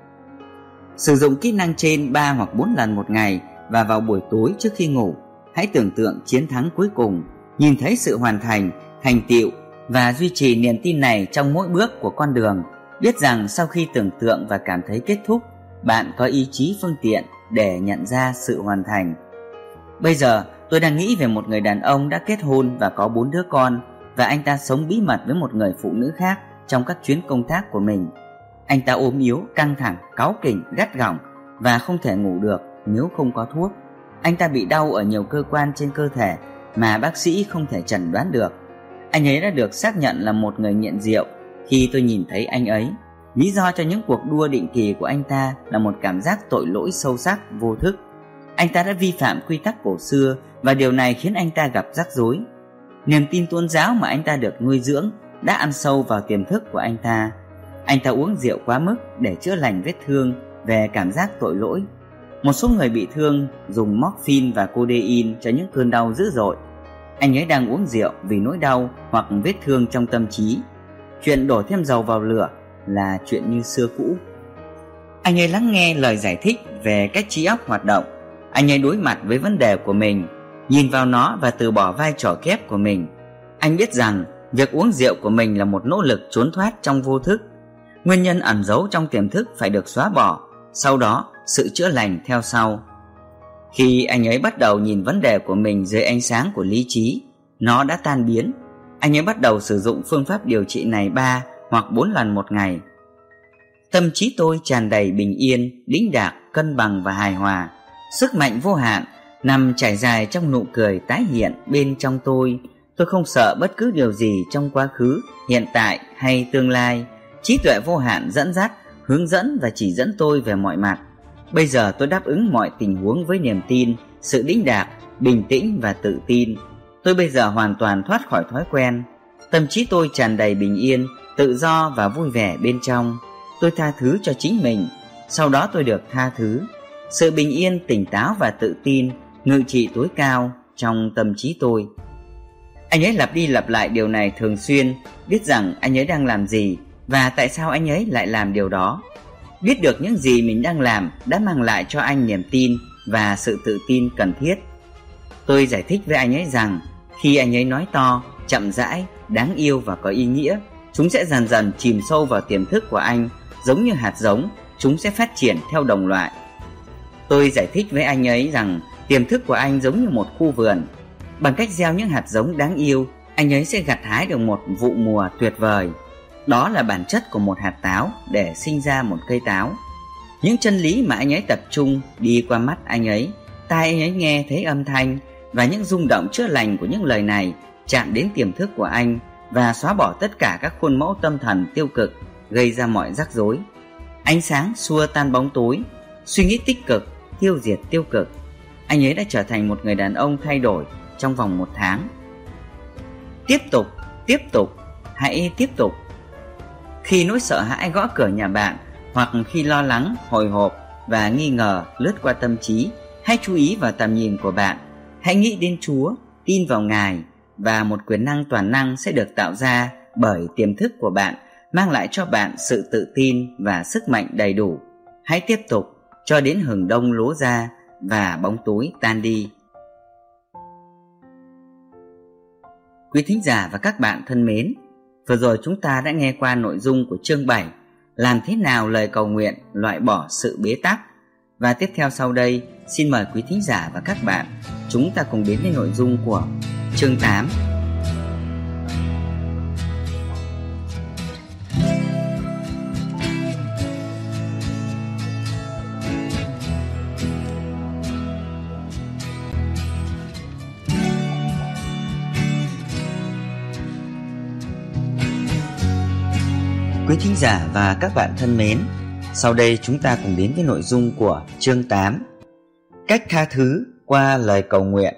S1: Sử dụng kỹ năng trên 3 hoặc 4 lần một ngày, và vào buổi tối trước khi ngủ, hãy tưởng tượng chiến thắng cuối cùng, nhìn thấy sự hoàn thành, thành tựu và duy trì niềm tin này trong mỗi bước của con đường. Biết rằng sau khi tưởng tượng và cảm thấy kết thúc, bạn có ý chí phương tiện để nhận ra sự hoàn thành. Bây giờ tôi đang nghĩ về một người đàn ông đã kết hôn và có 4 đứa con, và anh ta sống bí mật với một người phụ nữ khác trong các chuyến công tác của mình. Anh ta ốm yếu, căng thẳng, cáu kỉnh, gắt gỏng và không thể ngủ được nếu không có thuốc. Anh ta bị đau ở nhiều cơ quan trên cơ thể mà bác sĩ không thể chẩn đoán được. Anh ấy đã được xác nhận là một người nghiện rượu khi tôi nhìn thấy anh ấy. Lý do cho những cuộc đua định kỳ của anh ta là một cảm giác tội lỗi sâu sắc, vô thức. Anh ta đã vi phạm quy tắc cổ xưa và điều này khiến anh ta gặp rắc rối. Niềm tin tôn giáo mà anh ta được nuôi dưỡng đã ăn sâu vào tiềm thức của anh ta. Anh ta uống rượu quá mức để chữa lành vết thương về cảm giác tội lỗi. Một số người bị thương dùng morphine và codeine cho những cơn đau dữ dội. Anh ấy đang uống rượu vì nỗi đau hoặc vết thương trong tâm trí. Chuyện đổ thêm dầu vào lửa là chuyện như xưa cũ. Anh ấy lắng nghe lời giải thích về cách trí óc hoạt động. Anh ấy đối mặt với vấn đề của mình, nhìn vào nó và từ bỏ vai trò kép của mình. Anh biết rằng việc uống rượu của mình là một nỗ lực trốn thoát trong vô thức. Nguyên nhân ẩn giấu trong tiềm thức phải được xóa bỏ, sau đó sự chữa lành theo sau. Khi anh ấy bắt đầu nhìn vấn đề của mình dưới ánh sáng của lý trí, nó đã tan biến. Anh ấy bắt đầu sử dụng phương pháp điều trị này 3 hoặc 4 lần một ngày. Tâm trí tôi tràn đầy bình yên, đĩnh đạc, cân bằng và hài hòa. Sức mạnh vô hạn nằm trải dài trong nụ cười tái hiện bên trong tôi. Tôi không sợ bất cứ điều gì trong quá khứ, hiện tại hay tương lai. Trí tuệ vô hạn dẫn dắt, hướng dẫn và chỉ dẫn tôi về mọi mặt. Bây giờ tôi đáp ứng mọi tình huống với niềm tin, sự đĩnh đạc, bình tĩnh và tự tin. Tôi bây giờ hoàn toàn thoát khỏi thói quen. Tâm trí tôi tràn đầy bình yên, tự do và vui vẻ bên trong. Tôi tha thứ cho chính mình, sau đó tôi được tha thứ. Sự bình yên, tỉnh táo và tự tin ngự trị tối cao trong tâm trí tôi. Anh ấy lặp đi lặp lại điều này thường xuyên, biết rằng anh ấy đang làm gì và tại sao anh ấy lại làm điều đó. Biết được những gì mình đang làm đã mang lại cho anh niềm tin và sự tự tin cần thiết. Tôi giải thích với anh ấy rằng khi anh ấy nói to, chậm rãi, đáng yêu và có ý nghĩa, chúng sẽ dần dần chìm sâu vào tiềm thức của anh, giống như hạt giống, chúng sẽ phát triển theo đồng loại. Tôi giải thích với anh ấy rằng tiềm thức của anh giống như một khu vườn. Bằng cách gieo những hạt giống đáng yêu, anh ấy sẽ gặt hái được một vụ mùa tuyệt vời. Đó là bản chất của một hạt táo để sinh ra một cây táo. Những chân lý mà anh ấy tập trung đi qua mắt anh ấy, tai anh ấy nghe thấy âm thanh, và những rung động chữa lành của những lời này chạm đến tiềm thức của anh và xóa bỏ tất cả các khuôn mẫu tâm thần tiêu cực, gây ra mọi rắc rối. Ánh sáng xua tan bóng tối, suy nghĩ tích cực tiêu diệt tiêu cực. Anh ấy đã trở thành một người đàn ông thay đổi trong vòng 1 tháng. Tiếp tục, hãy tiếp tục. Khi nỗi sợ hãi gõ cửa nhà bạn, hoặc khi lo lắng, hồi hộp và nghi ngờ lướt qua tâm trí, hãy chú ý vào tầm nhìn của bạn. Hãy nghĩ đến Chúa, tin vào Ngài, và một quyền năng toàn năng sẽ được tạo ra bởi tiềm thức của bạn, mang lại cho bạn sự tự tin và sức mạnh đầy đủ. Hãy tiếp tục cho đến hừng đông ló ra và bóng tối tan đi. Quý thính giả và các bạn thân mến, vừa rồi chúng ta đã nghe qua nội dung của chương 7, làm thế nào lời cầu nguyện loại bỏ sự bế tắc. Và tiếp theo sau đây, xin mời quý thính giả và các bạn, chúng ta cùng đến với nội dung của chương 8. Quý thính giả và các bạn thân mến, sau đây chúng ta cùng đến với nội dung của chương 8, cách tha thứ qua lời cầu nguyện.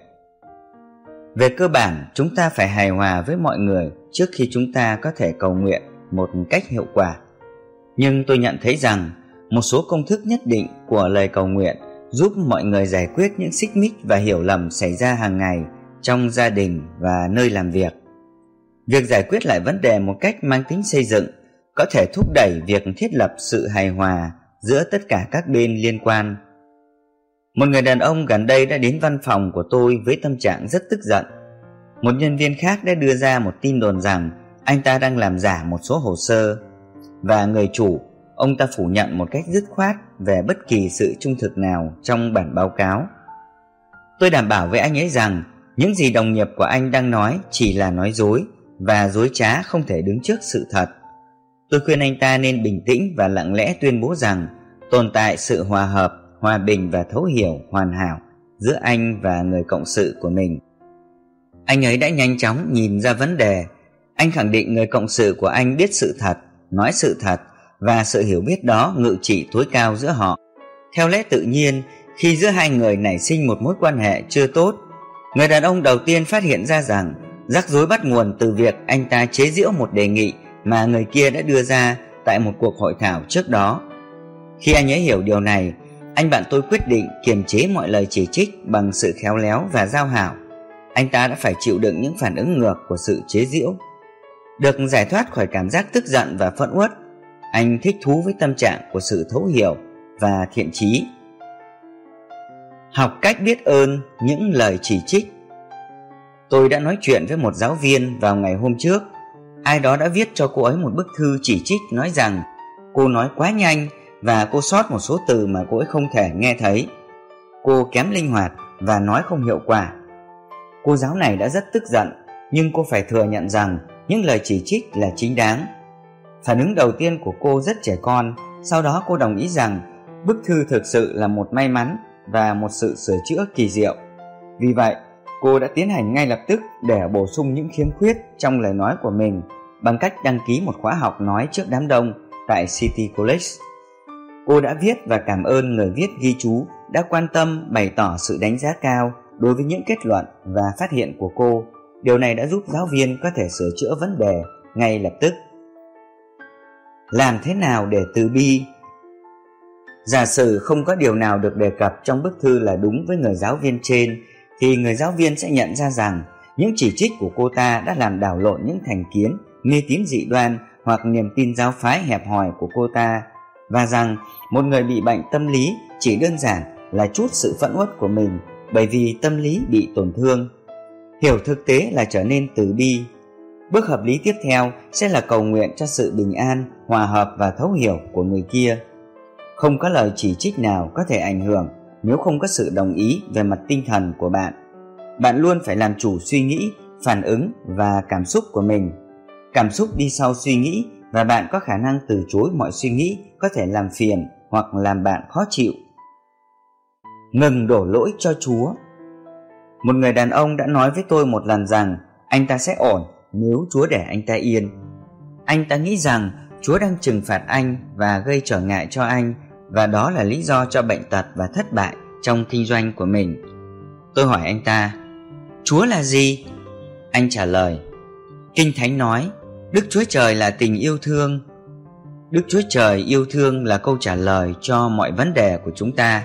S1: Về cơ bản, chúng ta phải hài hòa với mọi người trước khi chúng ta có thể cầu nguyện một cách hiệu quả. Nhưng tôi nhận thấy rằng một số công thức nhất định của lời cầu nguyện giúp mọi người giải quyết những xích mích và hiểu lầm xảy ra hàng ngày trong gia đình và nơi làm việc. Việc giải quyết lại vấn đề một cách mang tính xây dựng có thể thúc đẩy việc thiết lập sự hài hòa giữa tất cả các bên liên quan. Một người đàn ông gần đây đã đến văn phòng của tôi với tâm trạng rất tức giận. Một nhân viên khác đã đưa ra một tin đồn rằng anh ta đang làm giả một số hồ sơ, và người chủ, ông ta phủ nhận một cách dứt khoát về bất kỳ sự trung thực nào trong bản báo cáo. Tôi đảm bảo với anh ấy rằng những gì đồng nghiệp của anh đang nói chỉ là nói dối, và dối trá không thể đứng trước sự thật. Tôi khuyên anh ta nên bình tĩnh và lặng lẽ tuyên bố rằng tồn tại sự hòa hợp, hòa bình và thấu hiểu hoàn hảo giữa anh và người cộng sự của mình. Anh ấy đã nhanh chóng nhìn ra vấn đề. Anh khẳng định người cộng sự của anh biết sự thật, nói sự thật, và sự hiểu biết đó ngự trị tối cao giữa họ. Theo lẽ tự nhiên, khi giữa hai người nảy sinh một mối quan hệ chưa tốt, người đàn ông đầu tiên phát hiện ra rằng rắc rối bắt nguồn từ việc anh ta chế giễu một đề nghị mà người kia đã đưa ra tại một cuộc hội thảo trước đó. Khi anh ấy hiểu điều này, anh bạn tôi quyết định kiềm chế mọi lời chỉ trích bằng sự khéo léo và giao hảo. Anh ta đã phải chịu đựng những phản ứng ngược của sự chế giễu. Được giải thoát khỏi cảm giác tức giận và phẫn uất, anh thích thú với tâm trạng của sự thấu hiểu và thiện chí. Học cách biết ơn những lời chỉ trích. Tôi đã nói chuyện với một giáo viên vào ngày hôm trước. Ai đó đã viết cho cô ấy một bức thư chỉ trích, nói rằng cô nói quá nhanh và cô sót một số từ mà cô ấy không thể nghe thấy. Cô kém linh hoạt và nói không hiệu quả. Cô giáo này đã rất tức giận, nhưng cô phải thừa nhận rằng những lời chỉ trích là chính đáng. Phản ứng đầu tiên của cô rất trẻ con. Sau đó cô đồng ý rằng bức thư thực sự là một may mắn và một sự sửa chữa kỳ diệu. Vì vậy, cô đã tiến hành ngay lập tức để bổ sung những khiếm khuyết trong lời nói của mình bằng cách đăng ký một khóa học nói trước đám đông tại City College. Cô đã viết và cảm ơn người viết ghi chú đã quan tâm bày tỏ sự đánh giá cao đối với những kết luận và phát hiện của cô. Điều này đã giúp giáo viên có thể sửa chữa vấn đề ngay lập tức. Làm thế nào để từ bi? Giả sử không có điều nào được đề cập trong bức thư là đúng với người giáo viên trên, thì người giáo viên sẽ nhận ra rằng những chỉ trích của cô ta đã làm đảo lộn những thành kiến, mê tín dị đoan hoặc niềm tin giáo phái hẹp hòi của cô ta, và rằng một người bị bệnh tâm lý chỉ đơn giản là trút sự phẫn uất của mình bởi vì tâm lý bị tổn thương. Hiểu thực tế là trở nên từ bi. Bước hợp lý tiếp theo sẽ là cầu nguyện cho sự bình an, hòa hợp và thấu hiểu của người kia. Không có lời chỉ trích nào có thể ảnh hưởng nếu không có sự đồng ý về mặt tinh thần của bạn. Bạn luôn phải làm chủ suy nghĩ, phản ứng và cảm xúc của mình. Cảm xúc đi sau suy nghĩ và bạn có khả năng từ chối mọi suy nghĩ có thể làm phiền hoặc làm bạn khó chịu. Ngừng đổ lỗi cho Chúa. Một người đàn ông đã nói với tôi một lần rằng anh ta sẽ ổn nếu Chúa để anh ta yên. Anh ta nghĩ rằng Chúa đang trừng phạt anh và gây trở ngại cho anh, và đó là lý do cho bệnh tật và thất bại trong kinh doanh của mình. Tôi hỏi anh ta, Chúa là gì? Anh trả lời, Kinh Thánh nói, Đức Chúa Trời là tình yêu thương. Đức Chúa Trời yêu thương là câu trả lời cho mọi vấn đề của chúng ta.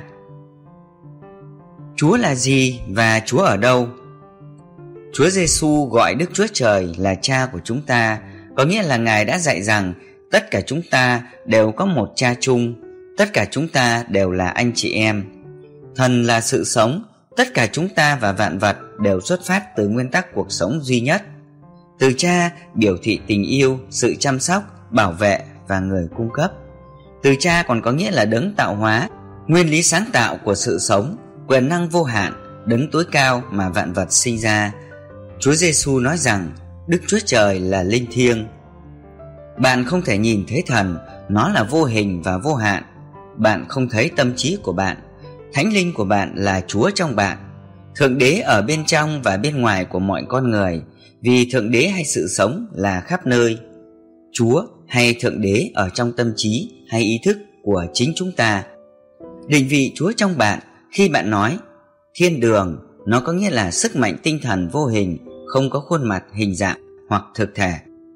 S1: Chúa là gì và Chúa ở đâu? Chúa Giêsu gọi Đức Chúa Trời là Cha của chúng ta, có nghĩa là Ngài đã dạy rằng tất cả chúng ta đều có một Cha chung, tất cả chúng ta đều là anh chị em. Thần là sự sống, tất cả chúng ta và vạn vật đều xuất phát từ nguyên tắc cuộc sống duy nhất. Từ Cha biểu thị tình yêu, sự chăm sóc, bảo vệ và người cung cấp. Từ Cha còn có nghĩa là đấng tạo hóa, nguyên lý sáng tạo của sự sống, quyền năng vô hạn, đấng tối cao mà vạn vật sinh ra. Chúa Giêsu nói rằng Đức Chúa Trời là linh thiêng. Bạn không thể nhìn thấy thần, nó là vô hình và vô hạn. Bạn không thấy tâm trí của bạn. Thánh linh của bạn là Chúa trong bạn. Thượng đế ở bên trong và bên ngoài của mọi con người, vì Thượng đế hay sự sống là khắp nơi. Chúa hay Thượng đế ở trong tâm trí hay ý thức của chính chúng ta. Định vị Chúa trong bạn khi bạn nói thiên đường, nó có nghĩa là sức mạnh tinh thần vô hình, không có khuôn mặt, hình dạng hoặc thực thể.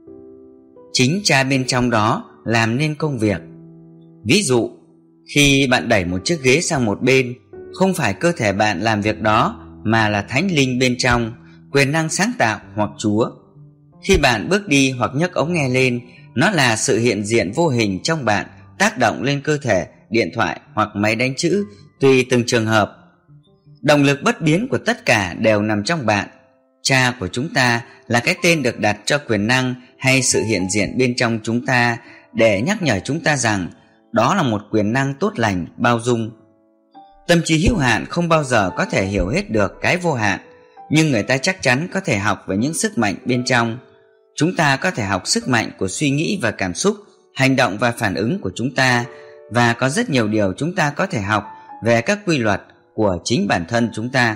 S1: Chính Cha bên trong đó làm nên công việc. Ví dụ, khi bạn đẩy một chiếc ghế sang một bên, không phải cơ thể bạn làm việc đó, mà là Thánh Linh bên trong, quyền năng sáng tạo hoặc Chúa. Khi bạn bước đi hoặc nhấc ống nghe lên, nó là sự hiện diện vô hình trong bạn tác động lên cơ thể, điện thoại hoặc máy đánh chữ tùy từng trường hợp. Động lực bất biến của tất cả đều nằm trong bạn. Cha của chúng ta là cái tên được đặt cho quyền năng hay sự hiện diện bên trong chúng ta để nhắc nhở chúng ta rằng đó là một quyền năng tốt lành, bao dung. Tâm trí hữu hạn không bao giờ có thể hiểu hết được cái vô hạn, nhưng người ta chắc chắn có thể học về những sức mạnh bên trong. Chúng ta có thể học sức mạnh của suy nghĩ và cảm xúc, hành động và phản ứng của chúng ta, và có rất nhiều điều chúng ta có thể học về các quy luật của chính bản thân chúng ta.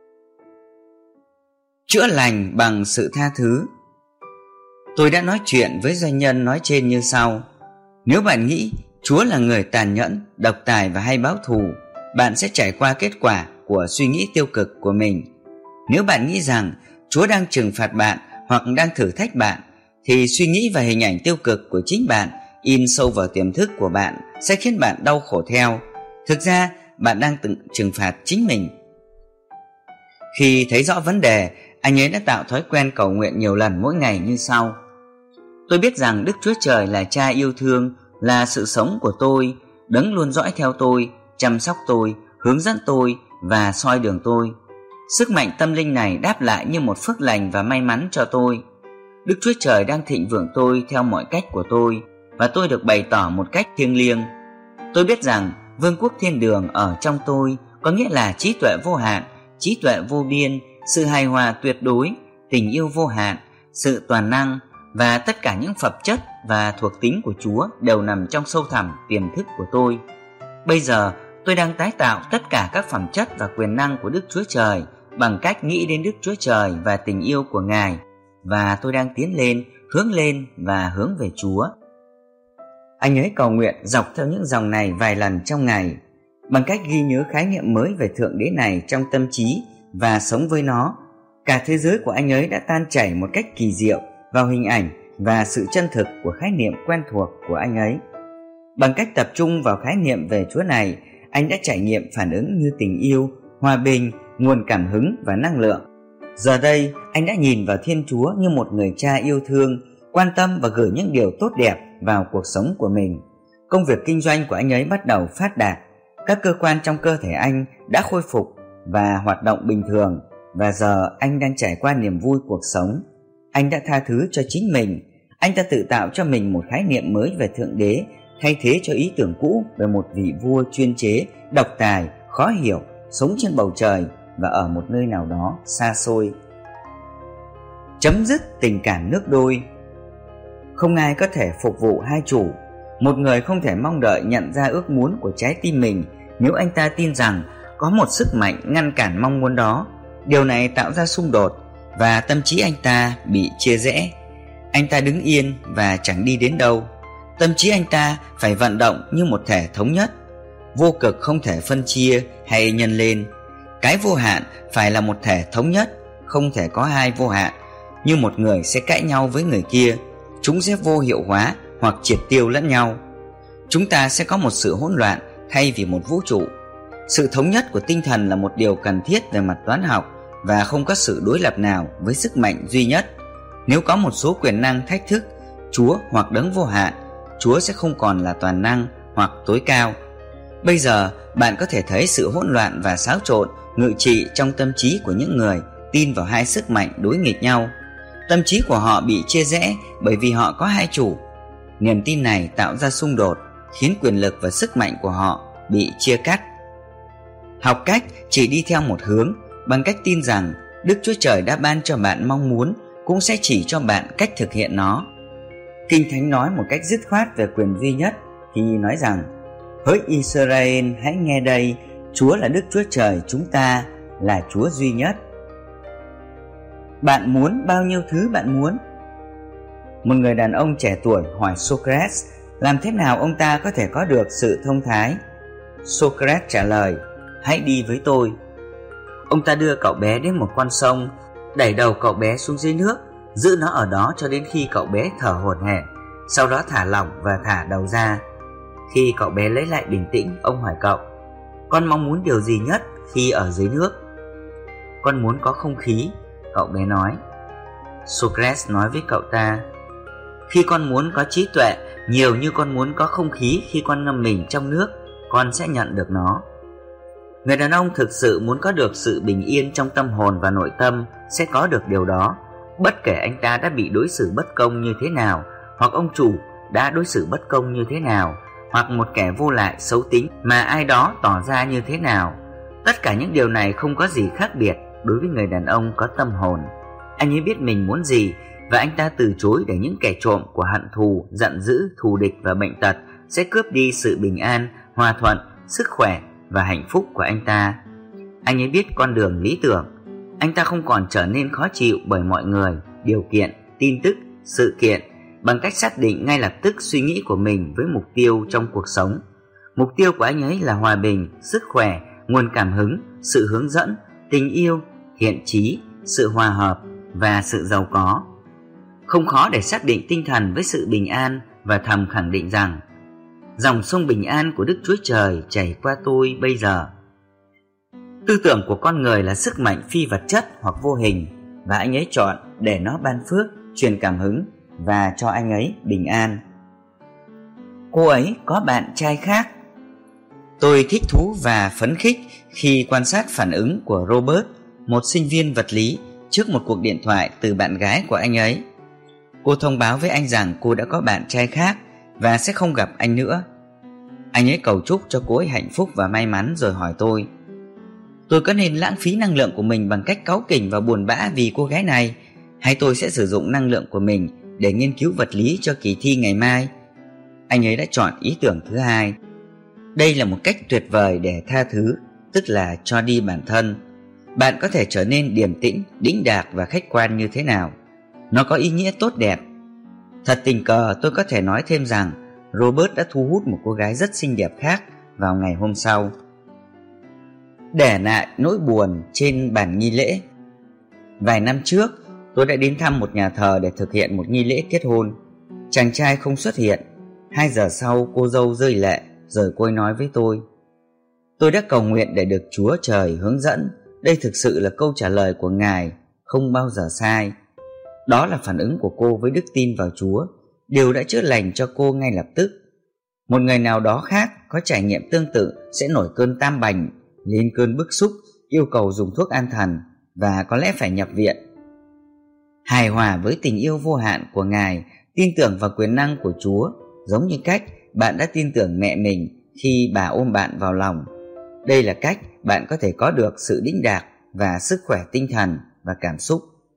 S1: Chữa lành bằng sự tha thứ. Tôi đã nói chuyện với doanh nhân nói trên như sau. Nếu bạn nghĩ Chúa là người tàn nhẫn, độc tài và hay báo thù, bạn sẽ trải qua kết quả của suy nghĩ tiêu cực của mình. Nếu bạn nghĩ rằng Chúa đang trừng phạt bạn hoặc đang thử thách bạn, thì suy nghĩ và hình ảnh tiêu cực của chính bạn in sâu vào tiềm thức của bạn sẽ khiến bạn đau khổ theo. Thực ra, bạn đang tự trừng phạt chính mình. Khi thấy rõ vấn đề, anh ấy đã tạo thói quen cầu nguyện nhiều lần mỗi ngày như sau. Tôi biết rằng Đức Chúa Trời là Cha yêu thương, là sự sống của tôi, đấng luôn dõi theo tôi, chăm sóc tôi, hướng dẫn tôi và soi đường tôi. Sức mạnh tâm linh này đáp lại như một phước lành và may mắn cho tôi. Đức Chúa Trời đang thịnh vượng tôi theo mọi cách của tôi, và tôi được bày tỏ một cách thiêng liêng. Tôi biết rằng vương quốc thiên đường ở trong tôi có nghĩa là trí tuệ vô hạn, trí tuệ vô biên, sự hài hòa tuyệt đối, tình yêu vô hạn, sự toàn năng, và tất cả những phẩm chất và thuộc tính của Chúa đều nằm trong sâu thẳm tiềm thức của tôi. Bây giờ tôi đang tái tạo tất cả các phẩm chất và quyền năng của Đức Chúa Trời bằng cách nghĩ đến Đức Chúa Trời và tình yêu của Ngài, và tôi đang tiến lên và hướng về Chúa. Anh ấy cầu nguyện dọc theo những dòng này vài lần trong ngày, bằng cách ghi nhớ khái niệm mới về Thượng Đế này trong tâm trí và sống với nó. Cả thế giới của anh ấy đã tan chảy một cách kỳ diệu vào hình ảnh và sự chân thực của khái niệm quen thuộc của anh ấy. Bằng cách tập trung vào khái niệm về Chúa này, anh đã trải nghiệm phản ứng như tình yêu, hòa bình, nguồn cảm hứng và năng lượng. Giờ đây, anh đã nhìn vào Thiên Chúa như một người cha yêu thương, quan tâm và gửi những điều tốt đẹp vào cuộc sống của mình. Công việc kinh doanh của anh ấy bắt đầu phát đạt. Các cơ quan trong cơ thể anh đã khôi phục và hoạt động bình thường, và giờ anh đang trải qua niềm vui cuộc sống. Anh đã tha thứ cho chính mình. Anh ta tự tạo cho mình một khái niệm mới về Thượng Đế, thay thế cho ý tưởng cũ về một vị vua chuyên chế, độc tài, khó hiểu, sống trên bầu trời và ở một nơi nào đó xa xôi. Chấm dứt tình cảm nước đôi. Không ai có thể phục vụ hai chủ. Một người không thể mong đợi nhận ra ước muốn của trái tim mình nếu anh ta tin rằng có một sức mạnh ngăn cản mong muốn đó. Điều này tạo ra xung đột và tâm trí anh ta bị chia rẽ. Anh ta đứng yên và chẳng đi đến đâu. Tâm trí anh ta phải vận động như một thể thống nhất. Vô cực không thể phân chia hay nhân lên. Cái vô hạn phải là một thể thống nhất, không thể có hai vô hạn. Như một người sẽ cãi nhau với người kia, chúng sẽ vô hiệu hóa hoặc triệt tiêu lẫn nhau. Chúng ta sẽ có một sự hỗn loạn thay vì một vũ trụ. Sự thống nhất của tinh thần là một điều cần thiết về mặt toán học và không có sự đối lập nào với sức mạnh duy nhất. Nếu có một số quyền năng thách thức Chúa hoặc đấng vô hạn, Chúa sẽ không còn là toàn năng hoặc tối cao. Bây giờ bạn có thể thấy sự hỗn loạn và xáo trộn ngự trị trong tâm trí của những người tin vào hai sức mạnh đối nghịch nhau. Tâm trí của họ bị chia rẽ bởi vì họ có hai chủ. Niềm tin này tạo ra xung đột, khiến quyền lực và sức mạnh của họ bị chia cắt. Học cách chỉ đi theo một hướng bằng cách tin rằng Đức Chúa Trời đã ban cho bạn mong muốn, cũng sẽ chỉ cho bạn cách thực hiện nó. Kinh Thánh nói một cách dứt khoát về quyền duy nhất khi nói rằng: Hỡi Israel, hãy nghe đây, Chúa là Đức Chúa Trời chúng ta, là Chúa duy nhất. Bạn muốn bao nhiêu thứ bạn muốn? Một người đàn ông trẻ tuổi hỏi Socrates làm thế nào ông ta có thể có được sự thông thái. Socrates trả lời: Hãy đi với tôi. Ông ta đưa cậu bé đến một con sông, đẩy đầu cậu bé xuống dưới nước, giữ nó ở đó cho đến khi cậu bé thở hổn hển, sau đó thả lỏng và thả đầu ra. Khi cậu bé lấy lại bình tĩnh, ông hỏi cậu: Con mong muốn điều gì nhất khi ở dưới nước? Con muốn có không khí, cậu bé nói. Socrates nói với cậu ta: Khi con muốn có trí tuệ nhiều như con muốn có không khí khi con ngâm mình trong nước, con sẽ nhận được nó. Người đàn ông thực sự muốn có được sự bình yên trong tâm hồn và nội tâm sẽ có được điều đó, bất kể anh ta đã bị đối xử bất công như thế nào, hoặc ông chủ đã đối xử bất công như thế nào, hoặc một kẻ vô lại xấu tính mà ai đó tỏ ra như thế nào. Tất cả những điều này không có gì khác biệt đối với người đàn ông có tâm hồn. Anh ấy biết mình muốn gì, và anh ta từ chối để những kẻ trộm của hận thù, giận dữ, thù địch và bệnh tật sẽ cướp đi sự bình an, hòa thuận, sức khỏe và hạnh phúc của anh ta. Anh ấy biết con đường lý tưởng. Anh ta không còn trở nên khó chịu bởi mọi người, điều kiện, tin tức, sự kiện, bằng cách xác định ngay lập tức suy nghĩ của mình với mục tiêu trong cuộc sống. Mục tiêu của anh ấy là hòa bình, sức khỏe, nguồn cảm hứng, sự hướng dẫn, tình yêu, thiện chí, sự hòa hợp và sự giàu có. Không khó để xác định tinh thần với sự bình an và thầm khẳng định rằng dòng sông bình an của Đức Chúa Trời chảy qua tôi bây giờ. Tư tưởng của con người là sức mạnh phi vật chất hoặc vô hình, và anh ấy chọn để nó ban phước, truyền cảm hứng và cho anh ấy bình an. Cô ấy có bạn trai khác. Tôi thích thú và phấn khích khi quan sát phản ứng của Robert, một sinh viên vật lý, trước một cuộc điện thoại từ bạn gái của anh ấy. Cô thông báo với anh rằng cô đã có bạn trai khác và sẽ không gặp anh nữa. Anh ấy cầu chúc cho cô ấy hạnh phúc và may mắn rồi hỏi tôi có nên lãng phí năng lượng của mình bằng cách cáu kỉnh và buồn bã vì cô gái này, hay tôi sẽ sử dụng năng lượng của mình để nghiên cứu vật lý cho kỳ thi ngày mai. Anh ấy đã chọn ý tưởng thứ hai. Đây là một cách tuyệt vời để tha thứ, tức là cho đi bản thân. Bạn có thể trở nên điềm tĩnh, đĩnh đạc và khách quan như thế nào. Nó có ý nghĩa tốt đẹp. Thật tình cờ tôi có thể nói thêm rằng Robert đã thu hút một cô gái rất xinh đẹp khác vào ngày hôm sau. Để lại nỗi buồn trên bàn nghi lễ. Vài năm trước, tôi đã đến thăm một nhà thờ để thực hiện một nghi lễ kết hôn. Chàng trai không xuất hiện. 2 giờ sau, cô dâu rơi lệ, rồi cô ấy nói với tôi đã cầu nguyện để được Chúa Trời hướng dẫn. Đây thực sự là câu trả lời của Ngài, không bao giờ sai. Đó là phản ứng của cô với đức tin vào Chúa. Điều đã chữa lành cho cô ngay lập tức. Một người nào đó khác có trải nghiệm tương tự sẽ nổi cơn tam bành, lên cơn bức xúc, yêu cầu dùng thuốc an thần và có lẽ phải nhập viện. hài hòa với tình yêu vô hạn của Ngài, tin tưởng vào quyền năng của Chúa, giống như cách bạn đã tin tưởng mẹ mình khi bà ôm bạn vào lòng. Đây là cách bạn có thể có được sự đĩnh đạc và sức khỏe tinh thần và cảm xúc.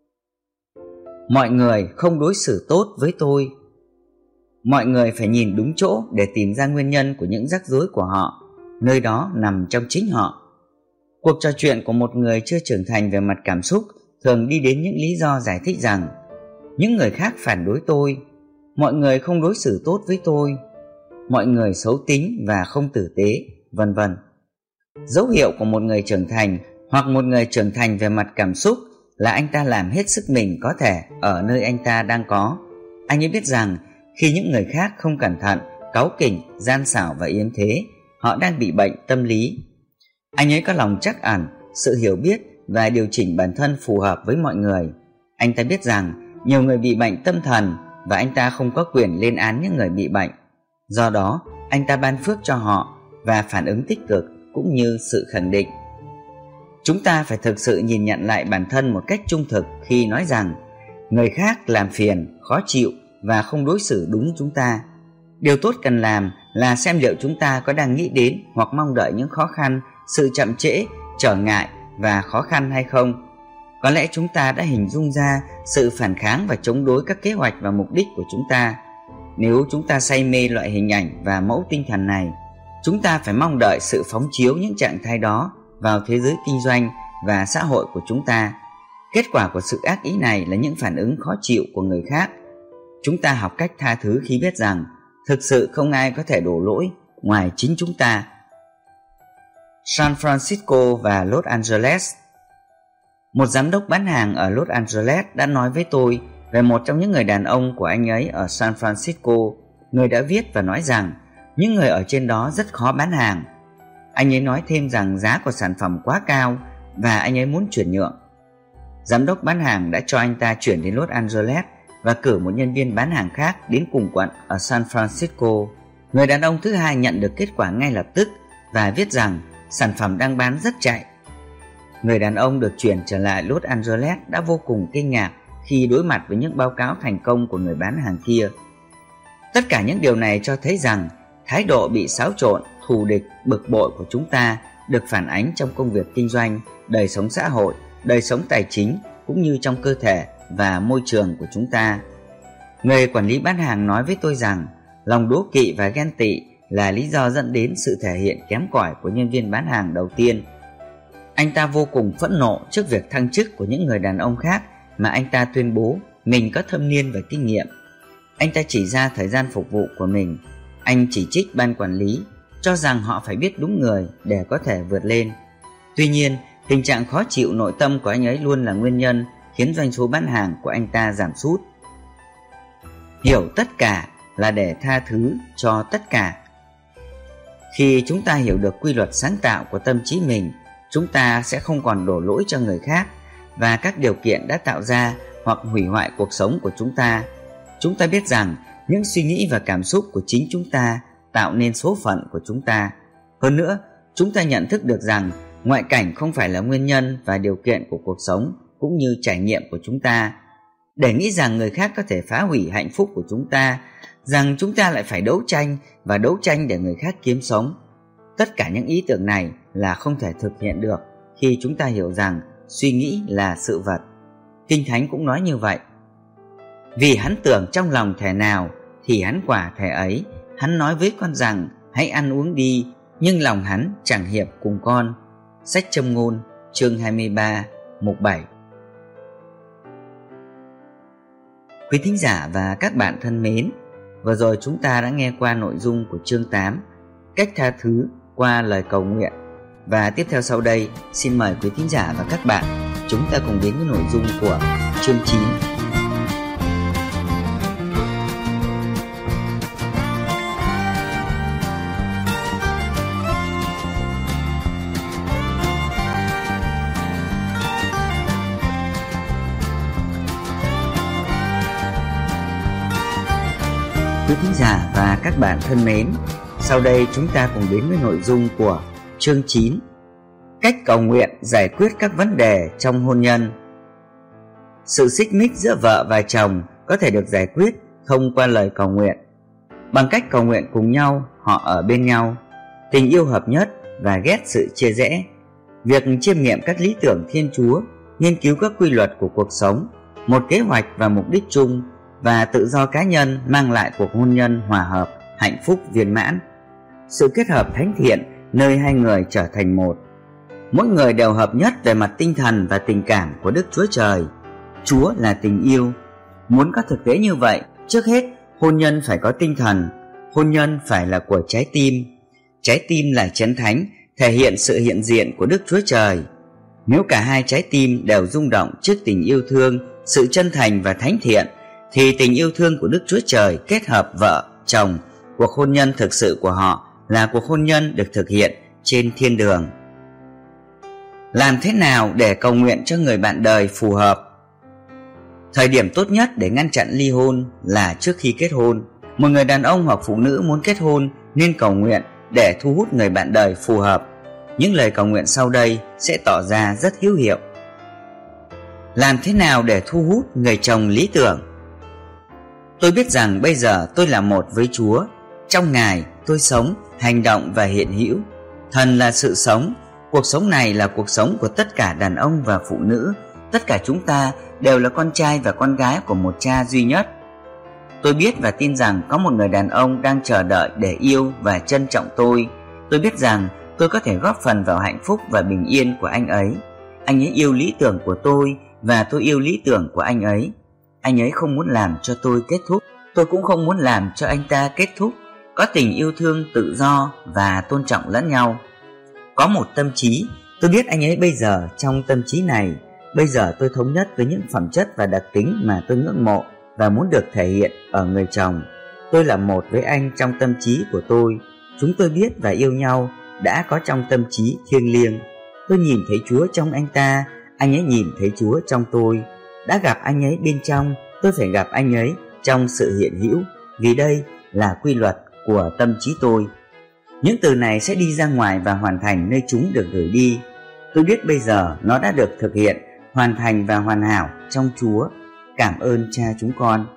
S1: Mọi người không đối xử tốt với tôi. Mọi người phải nhìn đúng chỗ để tìm ra nguyên nhân của những rắc rối của họ. Nơi đó nằm trong chính họ. Cuộc trò chuyện của một người chưa trưởng thành về mặt cảm xúc thường đi đến những lý do giải thích rằng những người khác phản đối tôi, mọi người không đối xử tốt với tôi, mọi người xấu tính và không tử tế, vân vân. Dấu hiệu của một người trưởng thành hoặc một người trưởng thành về mặt cảm xúc là anh ta làm hết sức mình có thể ở nơi anh ta đang có. Anh ấy biết rằng khi những người khác không cẩn thận, cáu kỉnh, gian xảo và yếm thế, họ đang bị bệnh tâm lý. Anh ấy có lòng trắc ẩn, sự hiểu biết và điều chỉnh bản thân phù hợp với mọi người. Anh ta biết rằng nhiều người bị bệnh tâm thần và anh ta không có quyền lên án những người bị bệnh. Do đó, anh ta ban phước cho họ và phản ứng tích cực cũng như sự khẳng định. Chúng ta phải thực sự nhìn nhận lại bản thân một cách trung thực khi nói rằng người khác làm phiền, khó chịu và không đối xử đúng chúng ta. Điều tốt cần làm là xem liệu chúng ta có đang nghĩ đến hoặc mong đợi những khó khăn, sự chậm trễ, trở ngại và khó khăn hay không. Có lẽ chúng ta đã hình dung ra sự phản kháng và chống đối các kế hoạch và mục đích của chúng ta. Nếu chúng ta say mê loại hình ảnh và mẫu tinh thần này, chúng ta phải mong đợi sự phóng chiếu những trạng thái đó vào thế giới kinh doanh và xã hội của chúng ta. Kết quả của sự ác ý này là những phản ứng khó chịu của người khác. Chúng ta học cách tha thứ khi biết rằng thực sự không ai có thể đổ lỗi ngoài chính chúng ta. San Francisco và Los Angeles. Một giám đốc bán hàng ở Los Angeles đã nói với tôi về một trong những người đàn ông của anh ấy ở San Francisco. Người đã viết và nói rằng những người ở trên đó rất khó bán hàng. Anh ấy nói thêm rằng giá của sản phẩm quá cao và anh ấy muốn chuyển nhượng. Giám đốc bán hàng đã cho anh ta chuyển đến Los Angeles và cử một nhân viên bán hàng khác đến cùng quận ở San Francisco. Người đàn ông thứ hai nhận được kết quả ngay lập tức và viết rằng sản phẩm đang bán rất chạy. Người đàn ông được chuyển trở lại Los Angeles đã vô cùng kinh ngạc khi đối mặt với những báo cáo thành công của người bán hàng kia. Tất cả những điều này cho thấy rằng thái độ bị xáo trộn, thù địch, bực bội của chúng ta được phản ánh trong công việc kinh doanh, đời sống xã hội, đời sống tài chính cũng như trong cơ thể và môi trường của chúng ta. Người quản lý bán hàng nói với tôi rằng lòng đố kỵ và ghen tị là lý do dẫn đến sự thể hiện kém cỏi của nhân viên bán hàng đầu tiên. Anh ta vô cùng phẫn nộ trước việc thăng chức của những người đàn ông khác mà anh ta tuyên bố mình có thâm niên và kinh nghiệm. Anh ta chỉ ra thời gian phục vụ của mình. Anh chỉ trích ban quản lý, cho rằng họ phải biết đúng người để có thể vượt lên. Tuy nhiên, tình trạng khó chịu nội tâm của anh ấy luôn là nguyên nhân khiến doanh số bán hàng của anh ta giảm sút. Hiểu tất cả là để tha thứ cho tất cả. Khi chúng ta hiểu được quy luật sáng tạo của tâm trí mình, chúng ta sẽ không còn đổ lỗi cho người khác và các điều kiện đã tạo ra hoặc hủy hoại cuộc sống của chúng ta. Chúng ta biết rằng những suy nghĩ và cảm xúc của chính chúng ta tạo nên số phận của chúng ta. Hơn nữa, chúng ta nhận thức được rằng ngoại cảnh không phải là nguyên nhân và điều kiện của cuộc sống cũng như trải nghiệm của chúng ta. Để nghĩ rằng người khác có thể phá hủy hạnh phúc của chúng ta, rằng chúng ta lại phải đấu tranh và đấu tranh để người khác kiếm sống. Tất cả những ý tưởng này là không thể thực hiện được khi chúng ta hiểu rằng suy nghĩ là sự vật. Kinh Thánh cũng nói như vậy. Vì hắn tưởng trong lòng thể nào thì hắn quả thể ấy. Hắn nói với con rằng hãy ăn uống đi, nhưng lòng hắn chẳng hiệp cùng con. Sách Châm ngôn chương 23 mục 7. Quý thính giả và các bạn thân mến, vừa rồi chúng ta đã nghe qua nội dung của chương 8, cách tha thứ qua lời cầu nguyện. Và tiếp theo sau đây, xin mời quý thính giả và các bạn chúng ta cùng đến với nội dung của chương 9. Quý thính giả và các bạn thân mến, sau đây chúng ta cùng đến với nội dung của chương 9, cách cầu nguyện giải quyết các vấn đề trong hôn nhân. sự xích mích giữa vợ và chồng có thể được giải quyết thông qua lời cầu nguyện. Bằng cách cầu nguyện cùng nhau, họ ở bên nhau, tình yêu hợp nhất và ghét sự chia rẽ. Việc chiêm nghiệm các lý tưởng Thiên Chúa, nghiên cứu các quy luật của cuộc sống, một kế hoạch và mục đích chung và tự do cá nhân mang lại cuộc hôn nhân hòa hợp, hạnh phúc viên mãn. Sự kết hợp thánh thiện nơi hai người trở thành một. Mỗi người đều hợp nhất về mặt tinh thần và tình cảm của Đức Chúa Trời. Chúa là tình yêu. Muốn có thực tế như vậy, trước hết hôn nhân phải có tinh thần. Hôn nhân phải là của trái tim. Trái tim là chén thánh, thể hiện sự hiện diện của Đức Chúa Trời. Nếu cả hai trái tim đều rung động trước tình yêu thương, sự chân thành và thánh thiện, thì tình yêu thương của Đức Chúa Trời kết hợp vợ, chồng, cuộc hôn nhân thực sự của họ là cuộc hôn nhân được thực hiện trên thiên đường. Làm thế nào để cầu nguyện cho người bạn đời phù hợp? Thời điểm tốt nhất để ngăn chặn ly hôn là trước khi kết hôn. Một người đàn ông hoặc phụ nữ muốn kết hôn nên cầu nguyện để thu hút người bạn đời phù hợp. Những lời cầu nguyện sau đây sẽ tỏ ra rất hữu hiệu. Làm thế nào để thu hút người chồng lý tưởng? Tôi biết rằng bây giờ tôi là một với Chúa. Trong Ngài tôi sống, hành động và hiện hữu. Thần là sự sống. Cuộc sống này là cuộc sống của tất cả đàn ông và phụ nữ. Tất cả chúng ta đều là con trai và con gái của một cha duy nhất. Tôi biết và tin rằng có một người đàn ông đang chờ đợi để yêu và trân trọng tôi. Tôi biết rằng tôi có thể góp phần vào hạnh phúc và bình yên của anh ấy. Anh ấy yêu lý tưởng của tôi và tôi yêu lý tưởng của anh ấy. Anh ấy không muốn làm cho tôi kết thúc, tôi cũng không muốn làm cho anh ta kết thúc. Có tình yêu thương tự do và tôn trọng lẫn nhau. Có một tâm trí, tôi biết anh ấy bây giờ trong tâm trí này. Bây giờ tôi thống nhất với những phẩm chất và đặc tính mà tôi ngưỡng mộ và muốn được thể hiện ở người chồng. Tôi là một với anh trong tâm trí của tôi. Chúng tôi biết và yêu nhau đã có trong tâm trí thiêng liêng. Tôi nhìn thấy Chúa trong anh ta, anh ấy nhìn thấy Chúa trong tôi. Đã gặp anh ấy bên trong, tôi phải gặp anh ấy trong sự hiện hữu, vì đây là quy luật của tâm trí tôi. Những từ này sẽ đi ra ngoài và hoàn thành nơi chúng được gửi đi. Tôi biết bây giờ nó đã được thực hiện, hoàn thành và hoàn hảo trong Chúa. Cảm ơn Cha chúng con.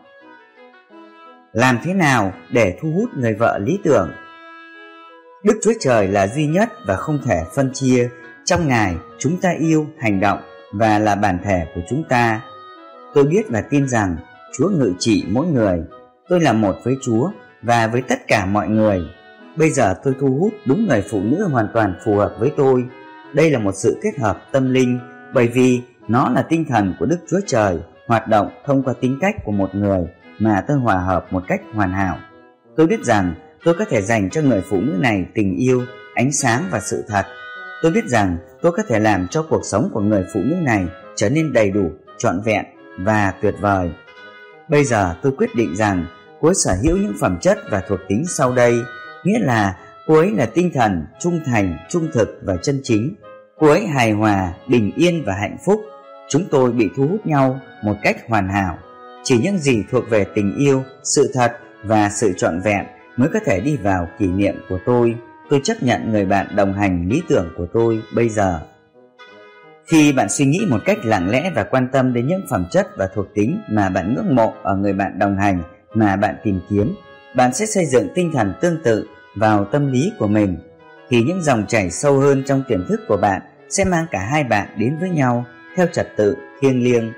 S1: Làm thế nào để thu hút người vợ lý tưởng? Đức Chúa Trời là duy nhất và không thể phân chia. Trong Ngài chúng ta yêu, hành động và là bản thể của chúng ta. Tôi biết và tin rằng Chúa ngự trị mỗi người. Tôi là một với Chúa và với tất cả mọi người. Bây giờ tôi thu hút đúng người phụ nữ hoàn toàn phù hợp với tôi. Đây là một sự kết hợp tâm linh, bởi vì nó là tinh thần của Đức Chúa Trời hoạt động thông qua tính cách của một người mà tôi hòa hợp một cách hoàn hảo. Tôi biết rằng tôi có thể dành cho người phụ nữ này tình yêu, ánh sáng và sự thật. Tôi biết rằng tôi có thể làm cho cuộc sống của người phụ nữ này trở nên đầy đủ, trọn vẹn và tuyệt vời. Bây giờ tôi quyết định rằng cô ấy sở hữu những phẩm chất và thuộc tính sau đây, nghĩa là cô ấy là tinh thần, trung thành, trung thực và chân chính. Cô ấy hài hòa, bình yên và hạnh phúc. Chúng tôi bị thu hút nhau một cách hoàn hảo. Chỉ những gì thuộc về tình yêu, sự thật và sự trọn vẹn mới có thể đi vào kỷ niệm của tôi. Tôi chấp nhận người bạn đồng hành lý tưởng của tôi bây giờ. Khi bạn suy nghĩ một cách lặng lẽ và quan tâm đến những phẩm chất và thuộc tính mà bạn ngưỡng mộ ở người bạn đồng hành mà bạn tìm kiếm, bạn sẽ xây dựng tinh thần tương tự vào tâm lý của mình. Thì những dòng chảy sâu hơn trong tiềm thức của bạn sẽ mang cả hai bạn đến với nhau theo trật tự thiêng liêng.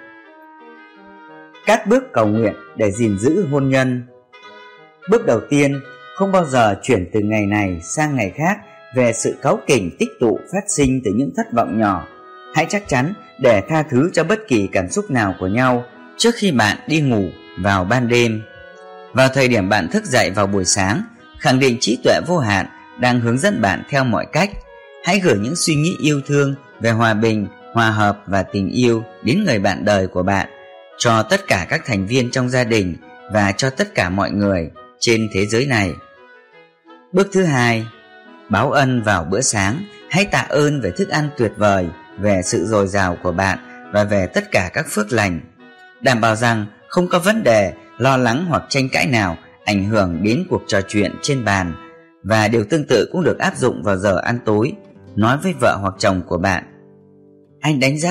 S1: Các bước cầu nguyện để gìn giữ hôn nhân. Bước đầu tiên, không bao giờ chuyển từ ngày này sang ngày khác về sự cáu kỉnh tích tụ phát sinh từ những thất vọng nhỏ. Hãy chắc chắn để tha thứ cho bất kỳ cảm xúc nào của nhau trước khi bạn đi ngủ vào ban đêm. Vào thời điểm bạn thức dậy vào buổi sáng, khẳng định trí tuệ vô hạn đang hướng dẫn bạn theo mọi cách. Hãy gửi những suy nghĩ yêu thương về hòa bình, hòa hợp và tình yêu đến người bạn đời của bạn, cho tất cả các thành viên trong gia đình và cho tất cả mọi người trên thế giới này. Bước thứ hai, báo ân vào bữa sáng. Hãy tạ ơn về thức ăn tuyệt vời, về sự dồi dào của bạn và về tất cả các phước lành. Đảm bảo rằng không có vấn đề, lo lắng hoặc tranh cãi nào ảnh hưởng đến cuộc trò chuyện trên bàn. Và điều tương tự cũng được áp dụng vào giờ ăn tối. Nói với vợ hoặc chồng của bạn: anh đánh giá